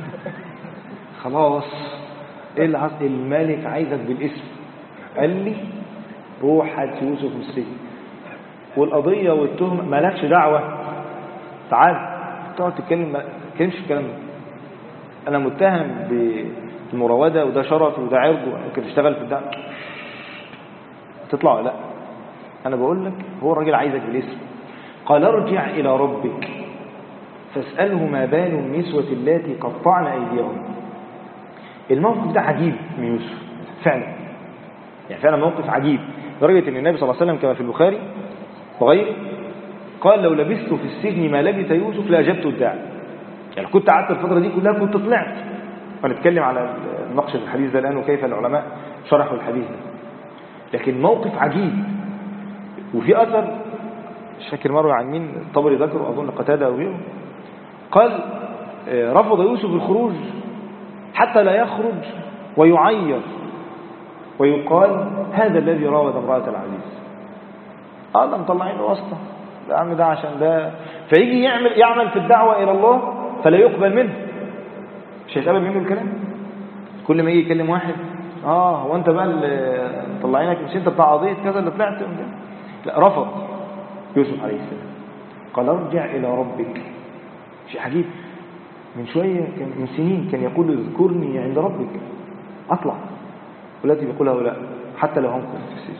خلاص. إيه اللي حصل؟ الملك عايزك بالاسم، قال لي روح هات يوسف من السجن، والقضية والتهمة مالكش دعوة، تعال تقعد تتكلم، ما تتكلمش في الكلام ده. أنا متهم بالمراودة وده شرف وده عرض وممكن تشتغل في الدعوة، تطلع لا. أنا بقول لك هو الراجل عايزك بالاسم. قال ارجع إلى ربك فاسأله ما بال النسوة اللاتي قطعن أيديهم. الموقف ده عجيب من يوسف فعلا، يعني فعلا موقف عجيب، لدرجة أن النبي صلى الله عليه وسلم كما في البخاري وغيره قال لو لبثت في السجن ما لبث يوسف لأجبت الداعي. يعني كنت قعدت الفترة دي كلها كنت طلعت. ونتكلم على نقش الحديث ده الآن وكيف العلماء شرحوا الحديث ده. لكن موقف عجيب. وفي أثر مش فاكر مروي عن مين، الطبري ذكره أظن قتادة أو غيره، قال رفض يوسف الخروج حتى لا يخرج ويعير ويقال هذا الذي راود امرأة العزيز. ده مطلعين له واسطة، ده عم ده عشان ده، فيجي يعمل في الدعوة إلى الله فلا يقبل منه، مش هيتقبل منه الكلام. كل ما يجي يكلم واحد هو انت بقى اللي مطلعينك، مش انت بتاع قضية كذا اللي طلعت، لا، رفض يوسف عليه السلام. قال ارجع إلى ربك. شيء عجيب. من شوية من سنين كان يقول اذكرني عند ربك، أطلع، والتي بيقولها لا حتى لو هم كنت في السجن.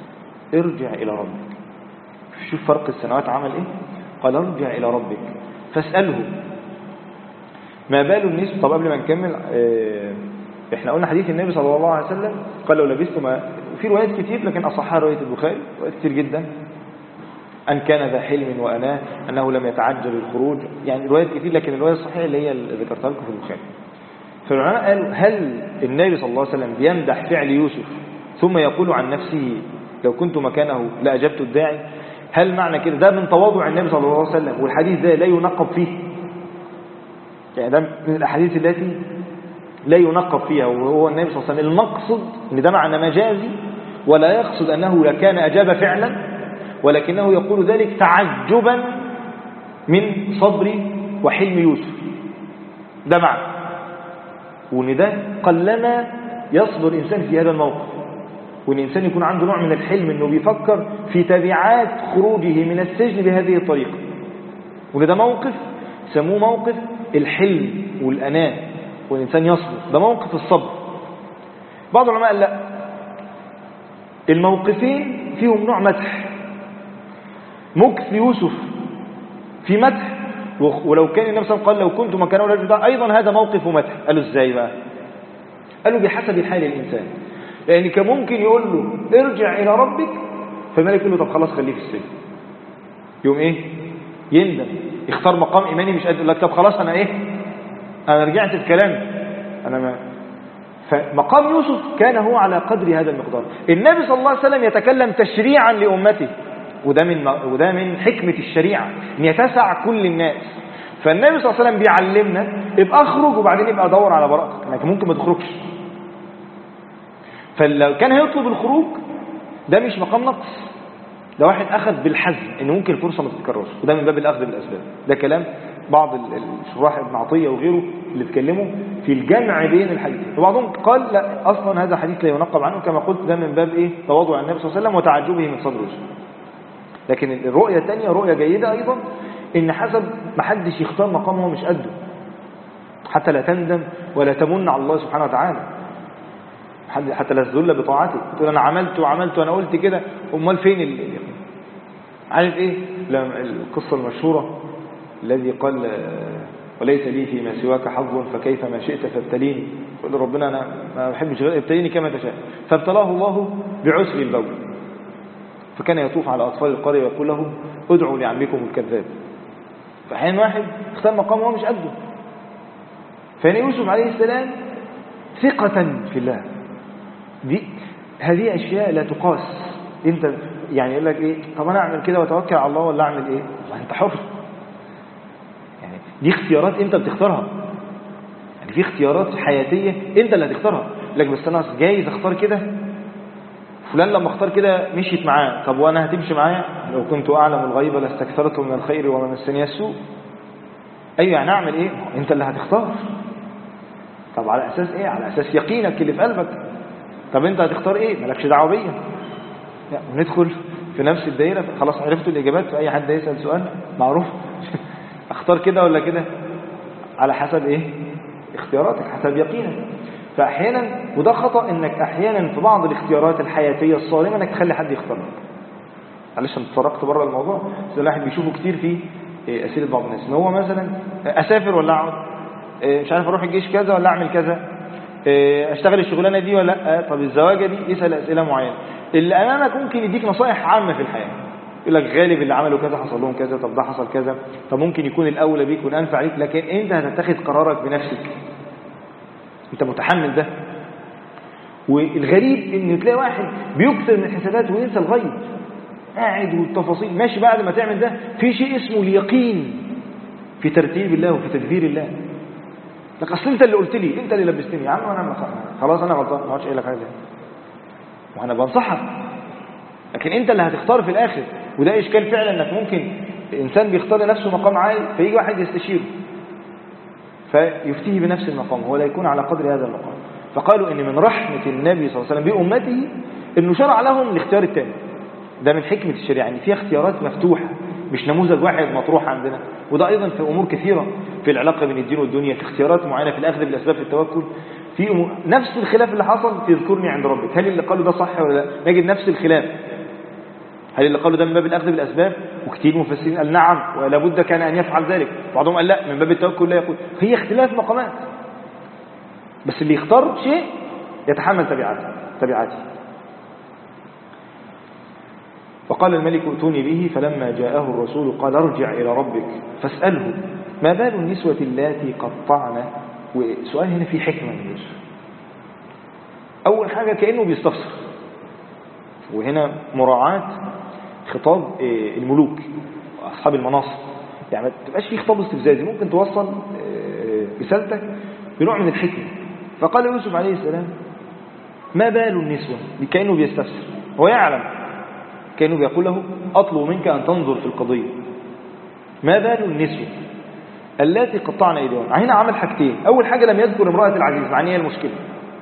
ارجع إلى ربك. شوف فرق السنوات عمل إيه. قال ارجع إلى ربك فاسأله ما بال النسب. طب قبل ما نكمل احنا قلنا حديث النبي صلى الله عليه وسلم قال لو لبستم، في روايات كتير لكن أصحها رواية البخاري، روايات كتير جدا، أن كان ذا حلم وأناه، أنه لم يتعجل الخروج، يعني روايات كتير، لكن الرواية الصحيحة اللي هي اللي ذكرتها لكم في البخاري. فالعلماء قالوا هل النبي صلى الله عليه وسلم بيمدح فعل يوسف ثم يقول عن نفسه لو كنت مكانه لأجبت الداعي؟ هل معنى كده ده من تواضع النبي صلى الله عليه وسلم والحديث ده لا ينقب فيه؟ يعني ده من الأحاديث التي لا ينقب فيها، وهو النبي صلى الله عليه وسلم المقصد ان ده معنى مجازي، ولا يقصد أنه لكان أجاب فعلا، ولكنه يقول ذلك تعجبا من صبر وحلم يوسف. ده معنى، وان ده قلما يصبر إنسان في هذا الموقف، وان الإنسان يكون عنده نوع من الحلم انه بيفكر في تبعات خروجه من السجن بهذه الطريقة. وده موقف سموه موقف الحلم والأناة، والإنسان يصبر، ده موقف الصبر. بعض العلماء قال لا، الموقفين فيهم نوع مدح. مكث يوسف في مدح، ولو كان النبي صلى الله عليه وسلم قال لو كنت مكانه الرجل ده أيضا هذا موقف مدح. قالوا ازاي بقى؟ قالوا بحسب الحال الإنسان، يعني كان ممكن يقول له ارجع إلى ربك، فالملك يقول له طب خلاص خليه في السجن، يوم ايه؟ يندم، يختار مقام إيماني مش قادر، يقول لك طب خلاص أنا رجعت في كلامي أنا ما. فمقام يوسف كان هو على قدر هذا المقدار. النبي صلى الله عليه وسلم يتكلم تشريعا لأمته، وده من حكمة الشريعة ان يتسع كل الناس. فالنبي صلى الله عليه وسلم بيعلمنا ابقى اخرج وبعدين ابقى ادور على براءتك، انك ممكن ما تخرجش. فلو كان هيطلب الخروج ده مش مقام نقص، ده واحد اخذ بالحزم ان ممكن الفرصه ما تتكررش، وده من باب الاخذ بالاسباب. ده كلام بعض الشراح ابن عطيه وغيره اللي اتكلموا في الجمع بين الحديثين. وبعضهم قال لا، اصلا هذا حديث لا ينقب عنه، كما قلت ده من باب ايه؟ تواضع النبي صلى الله عليه وسلم وتعجبه من صبر يوسف. لكن الرؤية الثانية رؤية جيدة أيضا، إن حسب ما حدش يختار مقام هو مش قده، حتى لا تندم ولا تمن على الله سبحانه وتعالى، حتى لا تذل بطاعته، تقول أنا عملت وأنا قلت كده، أمال فين عارف إيه؟ القصة المشهورة الذي قال وليس لي فيما سواك حظ فكيف ما شئت فابتليني، يقول ربنا أنا ما بحبش غير ابتليني كما تشاء، فابتلاه الله بعسر البول، فكان يطوف على أطفال القرية ويقول لهم ادعوا لعمكم الكذاب. فحين واحد اختار مقام هو مش قده. فإن يوسف عليه السلام ثقة في الله، هذه أشياء لا تقاس. انت يعني يقول لك ايه؟ طب انا اعمل كده واتوكل على الله ولا اعمل ايه؟ انت حر، يعني دي اختيارات انت بتختارها، يعني في اختيارات حياتية انت اللي هتختارها. لك بس انا جايز اختار كده، فلان لما اختار كده مشيت معاه، طب وانا هتمشي معايا؟ لو كنت اعلم الغيب لاستكثرت من الخير وما مسني السوء. ايوه، يعني اعمل ايه؟ انت اللي هتختار. طب على اساس ايه؟ على اساس يقينك اللي في قلبك. طب انت هتختار ايه؟ مالكش دعوه بيا. ندخل في نفس الدائره. خلاص عرفتوا الاجابات، في اي حد يسال سؤال معروف اختار كده ولا كده؟ على حسب ايه؟ اختياراتك، حسب يقينك. فاحيانا، وده خطأ، انك احيانا في بعض الاختيارات الحياتيه الصارمه انك تخلي حد يختار لك. معلش انا اتفرقت بره الموضوع، بس الواحد بيشوفه كتير في اسئله بعض الناس، ان هو مثلا اسافر ولا اقعد، مش عارف اروح الجيش كذا ولا اعمل كذا، اشتغل الشغلانه دي ولا لا، طب الزواجه دي، يسال اسئله معينه. اللي امامك ممكن يديك نصائح عامه في الحياه، يقول لك غالب اللي عملوا كذا حصل لهم كذا، طب ده حصل كذا، طب ممكن يكون الاولى بيك والانفع ليك، لكن انت هتتخذ قرارك بنفسك، انت متحمل ده. والغريب ان تلاقي واحد بيكثر من الحسابات وينسى الغيب، قاعد والتفاصيل ماشي. بعد ما تعمل ده في شيء اسمه اليقين في ترتيب الله وفي تدبير الله. لك اصل انت اللي قلت لي، انت اللي لبستني يا عم، انا خلاص انا غلطان، ما عادش قايل لك حاجه، وانا بنصحك، لكن انت اللي هتختار في الاخر. وده اشكال فعلا، انك ممكن انسان بيختار لنفسه مقام عالي، فيجي واحد يستشيره فيفتيه بنفس المقام، هو لا يكون على قدر هذا المقام. فقالوا ان من رحمه النبي صلى الله عليه وسلم بامته انه شرع لهم الاختيار الثاني. ده من حكمه الشريعه، ان فيها اختيارات مفتوحه، مش نموذج واحد مطروح عندنا. وده ايضا في امور كثيره في العلاقه بين الدين والدنيا، في اختيارات معينه، في الاخذ بالاسباب، في التوكل، في نفس الخلاف اللي حصل في اذكرني عند ربك، هل اللي قالوا ده صح ولا لا؟ نجد نفس الخلاف. هل اللي قالوا ده من باب الأخذ بالأسباب؟ وكثير مفسرين قال نعم ولا بد كان أن يفعل ذلك، بعضهم قال لا من باب التوكل لا يقول. هي اختلاف مقامات، بس اللي يختار شيء يتحمل تبعاته. وقال الملك ائتوني به، فلما جاءه الرسول قال ارجع إلى ربك فاسأله ما بال النسوة اللاتي قطعن. وسؤال هنا فيه حكمة من يوسف. أول حاجة كأنه بيستفسر، وهنا مراعاة خطاب الملوك وأصحاب المناصب، يعني ما تبقاش فيه خطاب استفزازي، ممكن توصل رسالتك بنوع من الحكمة. فقال يوسف عليه السلام ما بال النسوة، كأنه بيستفسر، هو يعلم، كأنه بيقول له أطلب منك أن تنظر في القضية. ما بال النسوة التي قطعن أيديهن. هنا عمل حاجتين. أول حاجة لم يذكر امرأة العزيز، معنى هي المشكلة.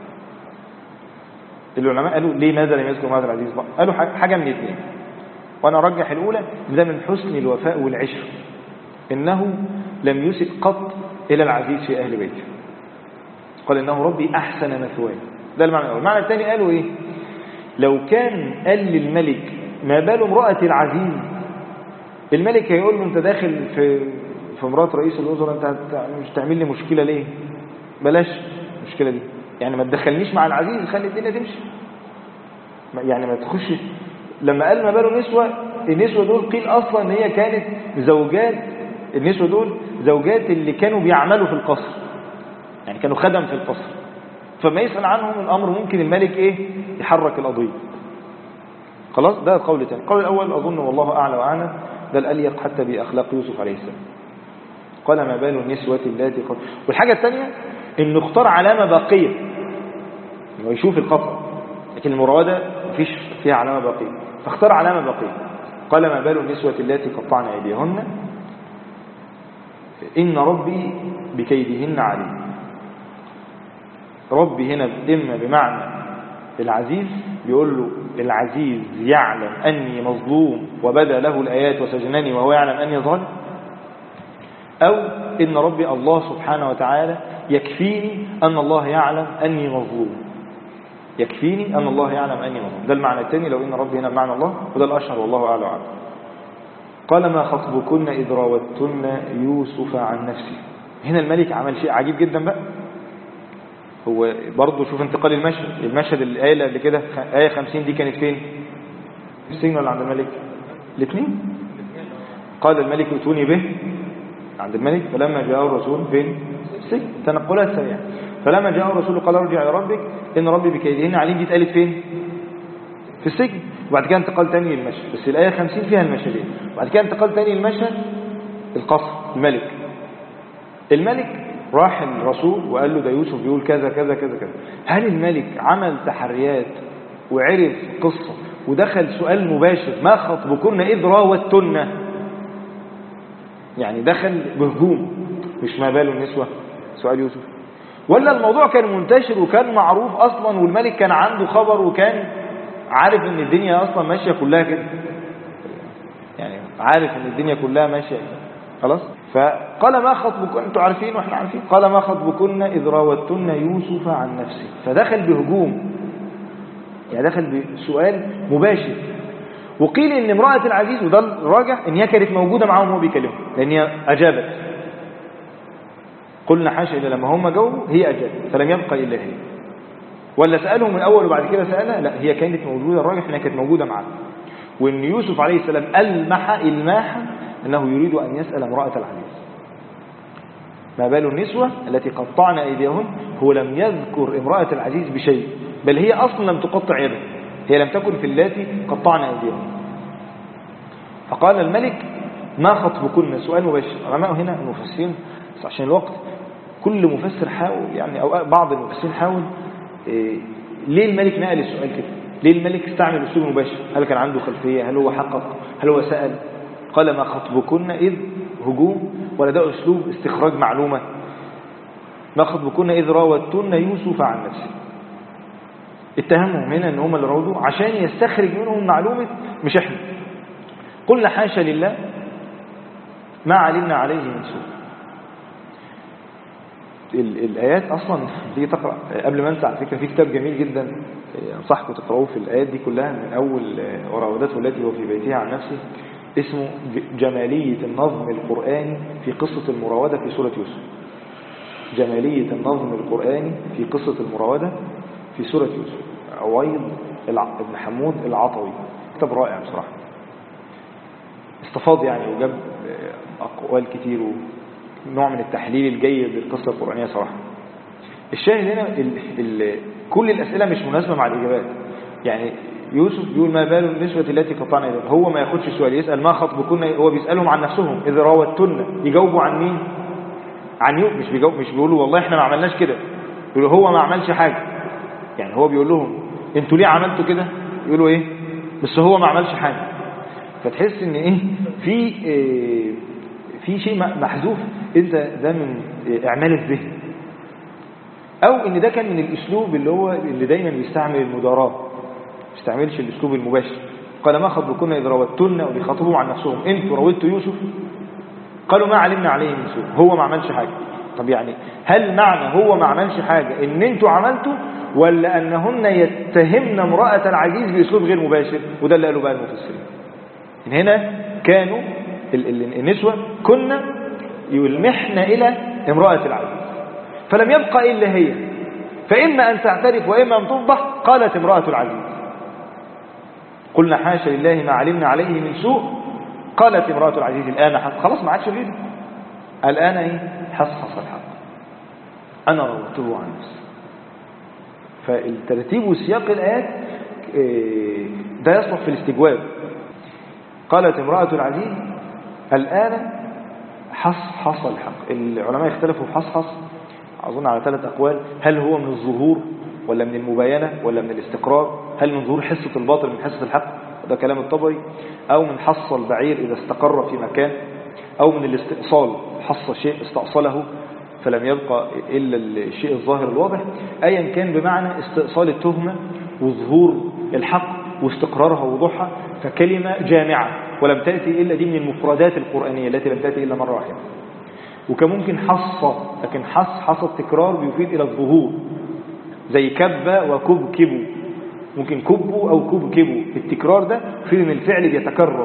العلماء قالوا ليه ماذا لم يذكر امرأة العزيز؟ قالوا حاجة من اثنين، وأنا أرجح الأولى، ده من حسن الوفاء والعشر، إنه لم يسئ قط إلى العزيز في أهل بيته، قال إنه ربي أحسن مثواي. ده المعنى الأول. المعنى الثاني قالوا إيه؟ لو كان قال للملك ما بال امرأة العزيز، الملك هيقول له أنت داخل في امرأة رئيس الوزراء، أنت مش تعمل لي مشكلة ليه؟ بلاش المشكلة دي، يعني ما تدخلنيش مع العزيز، خلي الدنيا تمشي، يعني ما تخش. لما قال ما باله النسوة دول قيل أصلا ان هي كانت زوجات، النسوة دول زوجات اللي كانوا بيعملوا في القصر، يعني كانوا خدم في القصر، فما يسأل عنهم الأمر ممكن الملك يحرك القضية. خلاص، ده القول الثاني. القول الأول أظن والله أعلى وأعلم ده الأليق حتى بأخلاق يوسف عليه السلام. قال ما بال النسوة اللاتي قد. والحاجة الثانية إنه اختار علامة باقية، إنه يشوف القطع، لكن المرادة مفيش فيها علامة باقية، فاختار علامة باقية. قال ما بال النسوة اللاتي قطعن أيديهن إن ربي بكيدهن عليم. ربي هنا إما بمعنى العزيز، بيقول له العزيز يعلم أني مظلوم وبدأ له الآيات وسجنني وهو يعلم أني ظالم، أو إن ربي الله سبحانه وتعالى يكفيني أن الله يعلم أني مظلوم، يكفيني أن الله يعلم أني مظلوم. ده المعنى الثاني، لو إن ربي هنا بمعنى الله، وده الأشهر والله أعلى وأعلم. قال ما خطبكن إذ راوتن يوسف عن نفسه. هنا الملك عمل شيء عجيب جدا بقى. هو برضه شوف انتقال المشهد الآية اللي كده، آية 50 دي كانت فين؟ في السجن ولا عند الملك؟ الاثنين. قال الملك ائتوني به عند الملك، فلما جاءه الرسول فين؟ السجن. تنقلات سريعة. فلما جاءه الرسول قال ارجع إلى ربك إن ربي بكيدهن عليم. دي اتقالت فين؟ في السجن. وبعد كده انتقال تاني للمشهد، بس الآية 50 فيها المشهدين. وبعد كده انتقال تاني للمشهد القصر، الملك راح الرسول وقال له ده يوسف بيقول كذا كذا كذا كذا. هل الملك عمل تحريات وعرف قصة ودخل سؤال مباشر ما خطبكن إذ راوتن، يعني دخل بهجوم، مش ما باله النسوة سؤال يوسف، ولا الموضوع كان منتشر وكان معروف أصلا والملك كان عنده خبر وكان عارف ان الدنيا أصلا ماشية كلها كده، يعني عارف ان الدنيا كلها ماشية خلاص. فقال ما خطبكن، انتوا عارفين واحنا عارفين، قال ما خطبكن إذ راوتن يوسف عن نفسه. فدخل بهجوم، يعني دخل بسؤال مباشر. وقيل ان امرأة العزيز، وده الراجح، ان هي كانت موجودة معاهم وهو بيكلمهم، لان هي أجابت. قلنا حاشا إلا لما هم جاوبوا هي أجابت، فلم يبقى إلا هي. ولا سألهم من أول وبعد كده سألها؟ لا، هي كانت موجودة. الراجح انها كانت موجودة معاهم. وان يوسف عليه السلام ألمح أنه يريد أن يسأل امرأة العزيز ما بال النسوة التي قطعن أيديهن. هو لم يذكر امرأة العزيز بشيء، بل هي أصلا لم تقطع يدها، هي لم تكن في اللاتي قطعن أيديهن. فقال الملك ما خطبكن، سؤال مباشر. علماء هنا المفسرين عشان الوقت كل مفسر حاول، يعني أو بعض المفسرين حاول ليه الملك نقل السؤال كده، ليه الملك استعمل أسلوب مباشر؟ هل كان عنده خلفية؟ هل هو حقق؟ هل هو سأل؟ قال ما خطبكن إذ هجوم، ولا ده أسلوب استخراج معلومة؟ ما خطبكن إذ راوتن يوسف عن نفسه. اتهمهم هنا ان هم اللي راودوا عشان يستخرج منهم معلومة مش احنا. قلنا حاشا لله ما علمنا عليه من سوء. الآيات أصلا تيجي تقرأ قبل ما أنسى على فكرة في كتاب جميل جدا أنصحكم تقرأوه في الآيات دي كلها من أول وراودته التي هو في بيتها عن نفسه، اسمه جمالية النظم القرآني في قصة المراودة في سورة يوسف. جمالية النظم القرآني في قصة المراودة في سورة يوسف، عويض بن حمود العطوي. كتاب رائع بصراحة، استفاض يعني وجاب أقوال كتير ونوع من التحليل الجيد للقصة القرآنية صراحة. الشاهد هنا كل الأسئلة مش مناسبة مع الإجابات. يعني يوسف بيقول ما بال النسوة التي قطعن يدهن، هو ما ياخدش سؤال، يسأل ما خطبكن، هو بيسألهم عن نفسهم إذا راوتن، يجاوبوا عن مين؟ عن يوسف. مش بيقولوا والله احنا ما عملناش كده، يقولوا هو ما عملش حاجة. يعني هو بيقول لهم انتوا ليه عملتوا كده؟ يقولوا ايه؟ بس هو ما عملش حاجة. فتحس ان ايه في شيء محذوف، انت ده من اعمال الذهن، او ان ده كان من الاسلوب اللي دايما بيستعمل المداراة، ما بيستعملش الاسلوب المباشر. قال ما خطبكن اذ راوتن، وبيخاطبوا عن نفسهم انتوا راودتوا يوسف؟ قالوا ما علمنا عليه من سوء، هو ما عملش حاجة. طب يعني هل معنى هو ما عملش حاجة ان انتوا عملتوا، ولا انهن يتهمن امرأة العزيز باسلوب غير مباشر؟ وده اللي قالوا بقى المفسرين. هنا كانوا النسوة كنا يلمحن الى امرأة العزيز، فلم يبقى الا هي، فاما ان تعترف واما ان تفضح. قالت امرأة العزيز قلنا حاشا لله ما علمنا عليه من سوء. قالت امرأة العزيز الآن خلاص ما عادش غيره، الآن ايه؟ حصحص الحق، أنا روته عن نفسي. فالترتيب وسياق الآيات ده يصلح في الاستجواب. قالت امرأة العزيز الآن حصحص الحق. العلماء اختلفوا في حصحص أظن على 3 أقوال، هل هو من الظهور ولا من المباينة ولا من الاستقرار؟ هل من ظهور حصة الباطل من حصة الحق، ده كلام الطبري، أو من حص البعير إذا استقر في مكان، أو من الاستئصال، حص شيء استأصله فلم يبقى إلا الشيء الظاهر الواضح. أيا كان بمعنى استئصال التهمة وظهور الحق واستقرارها ووضوحها، فكلمة جامعة ولم تأتي إلا دي من المفردات القرآنية التي لم تأتي إلا مرة واحدة. وكان ممكن حص، لكن حص التكرار بيفيد إلى الظهور، زي كب وكبكبوا، ممكن كبوا أو كبكبوا، التكرار ده يفيد إن الفعل بيتكرر.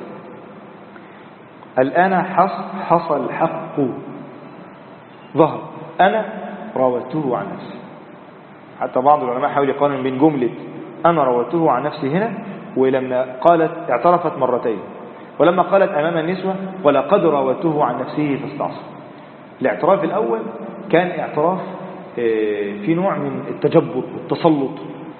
الآن حصل الحق ظهر، أنا راودته عن نفسي. حتى بعض العلماء حاول يقارن بين جملة أنا راودته عن نفسي هنا، ولما قالت اعترفت مرتين، ولما قالت أمام النسوة ولقد راودته عن نفسه فاستعصى. الاعتراف الأول كان اعتراف في نوع من التجبر والتسلط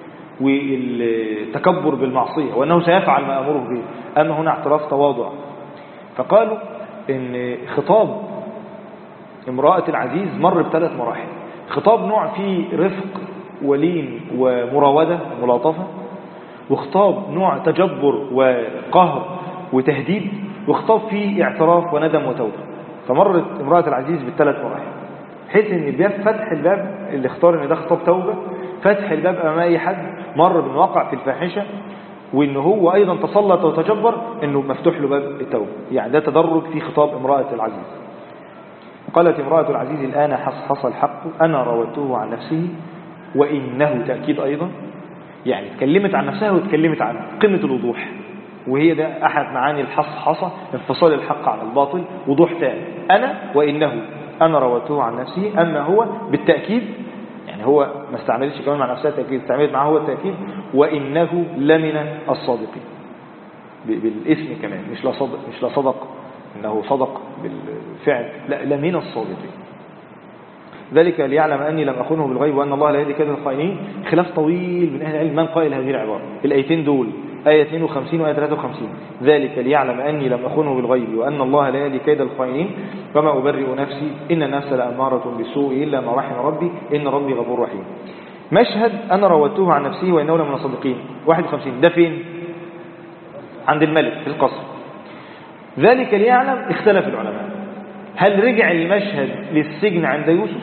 والتكبر بالمعصية، وأنه سيفعل ما أمره به. أما هنا اعتراف تواضع. فقالوا إن خطاب امرأة العزيز مر ب3 مراحل. خطاب نوع فيه رفق ولين ومراودة وملاطفة، وخطاب نوع تجبر وقهر وتهديد، وخطاب فيه اعتراف وندم وتوبة. فمرت امرأة العزيز ب3 مراحل، حيث ان الباب فتح الباب اللي اختار ان ده خطاب توبة، فتح الباب امام اي حد مر بالواقع في الفاحشة، وان هو ايضا تسلط وتجبر انه مفتوح له باب التوبة. يعني ده تدرج في خطاب امرأة العزيز. قالت امرأة العزيز الآن حصحص الحق أنا راودته عن نفسه وإنه تأكيد أيضا، يعني تكلمت عن نفسها وتكلمت عن قمة الوضوح، وهي ده أحد معاني الحصحصة، انفصال الحق عن الباطل، وضوح تام. أنا وإنه، أنا راودته عن نفسه، أما هو بالتأكيد، يعني هو ما استعملش كمان مع نفسها تأكيد، استعملت معه هو التأكيد، وإنه لمن الصادقين بالاسم كمان، مش لا صدق إنه صدق بالفعل، لا لمن الصادقين. ذلك ليعلم أني لم أخنه بالغيب وأن الله لا يهدي كيد الخائنين. خلاف طويل من أهل العلم من قائل هذه العبارة. الآيتين دول آية 52 وآية 53، ذلك ليعلم أني لم أخنه بالغيب وأن الله لا يهدي كيد الخائنين وما أبرئ نفسي إن النفس لأمارة بالسوء إلا ما رحم ربي إن ربي غفور رحيم. مشهد أنا راودته عن نفسه وإنه لمن الصادقين 51 ده فين؟ عند الملك في القصر. ذلك ليعلم، اختلف العلماء هل رجع المشهد للسجن عند يوسف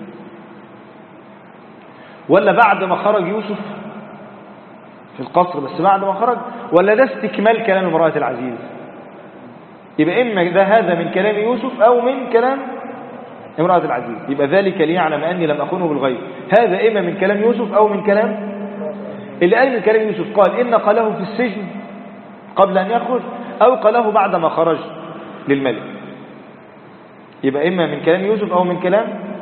ولا بعد ما خرج يوسف في القصر، بس بعد ما خرج، ولا ده استكمال كلام امرأة العزيز. يبقى إما ده هذا من كلام يوسف أو من كلام امرأة العزيز. يبقى ذلك ليعلم أني لم أخونه بالغيب، هذا إما من كلام يوسف أو من كلام اللي قال من كلام يوسف، قال إن قاله في السجن قبل أن يخرج أو قاله بعد ما خرج للملك. يبقى إما من كلام يوسف أو من كلام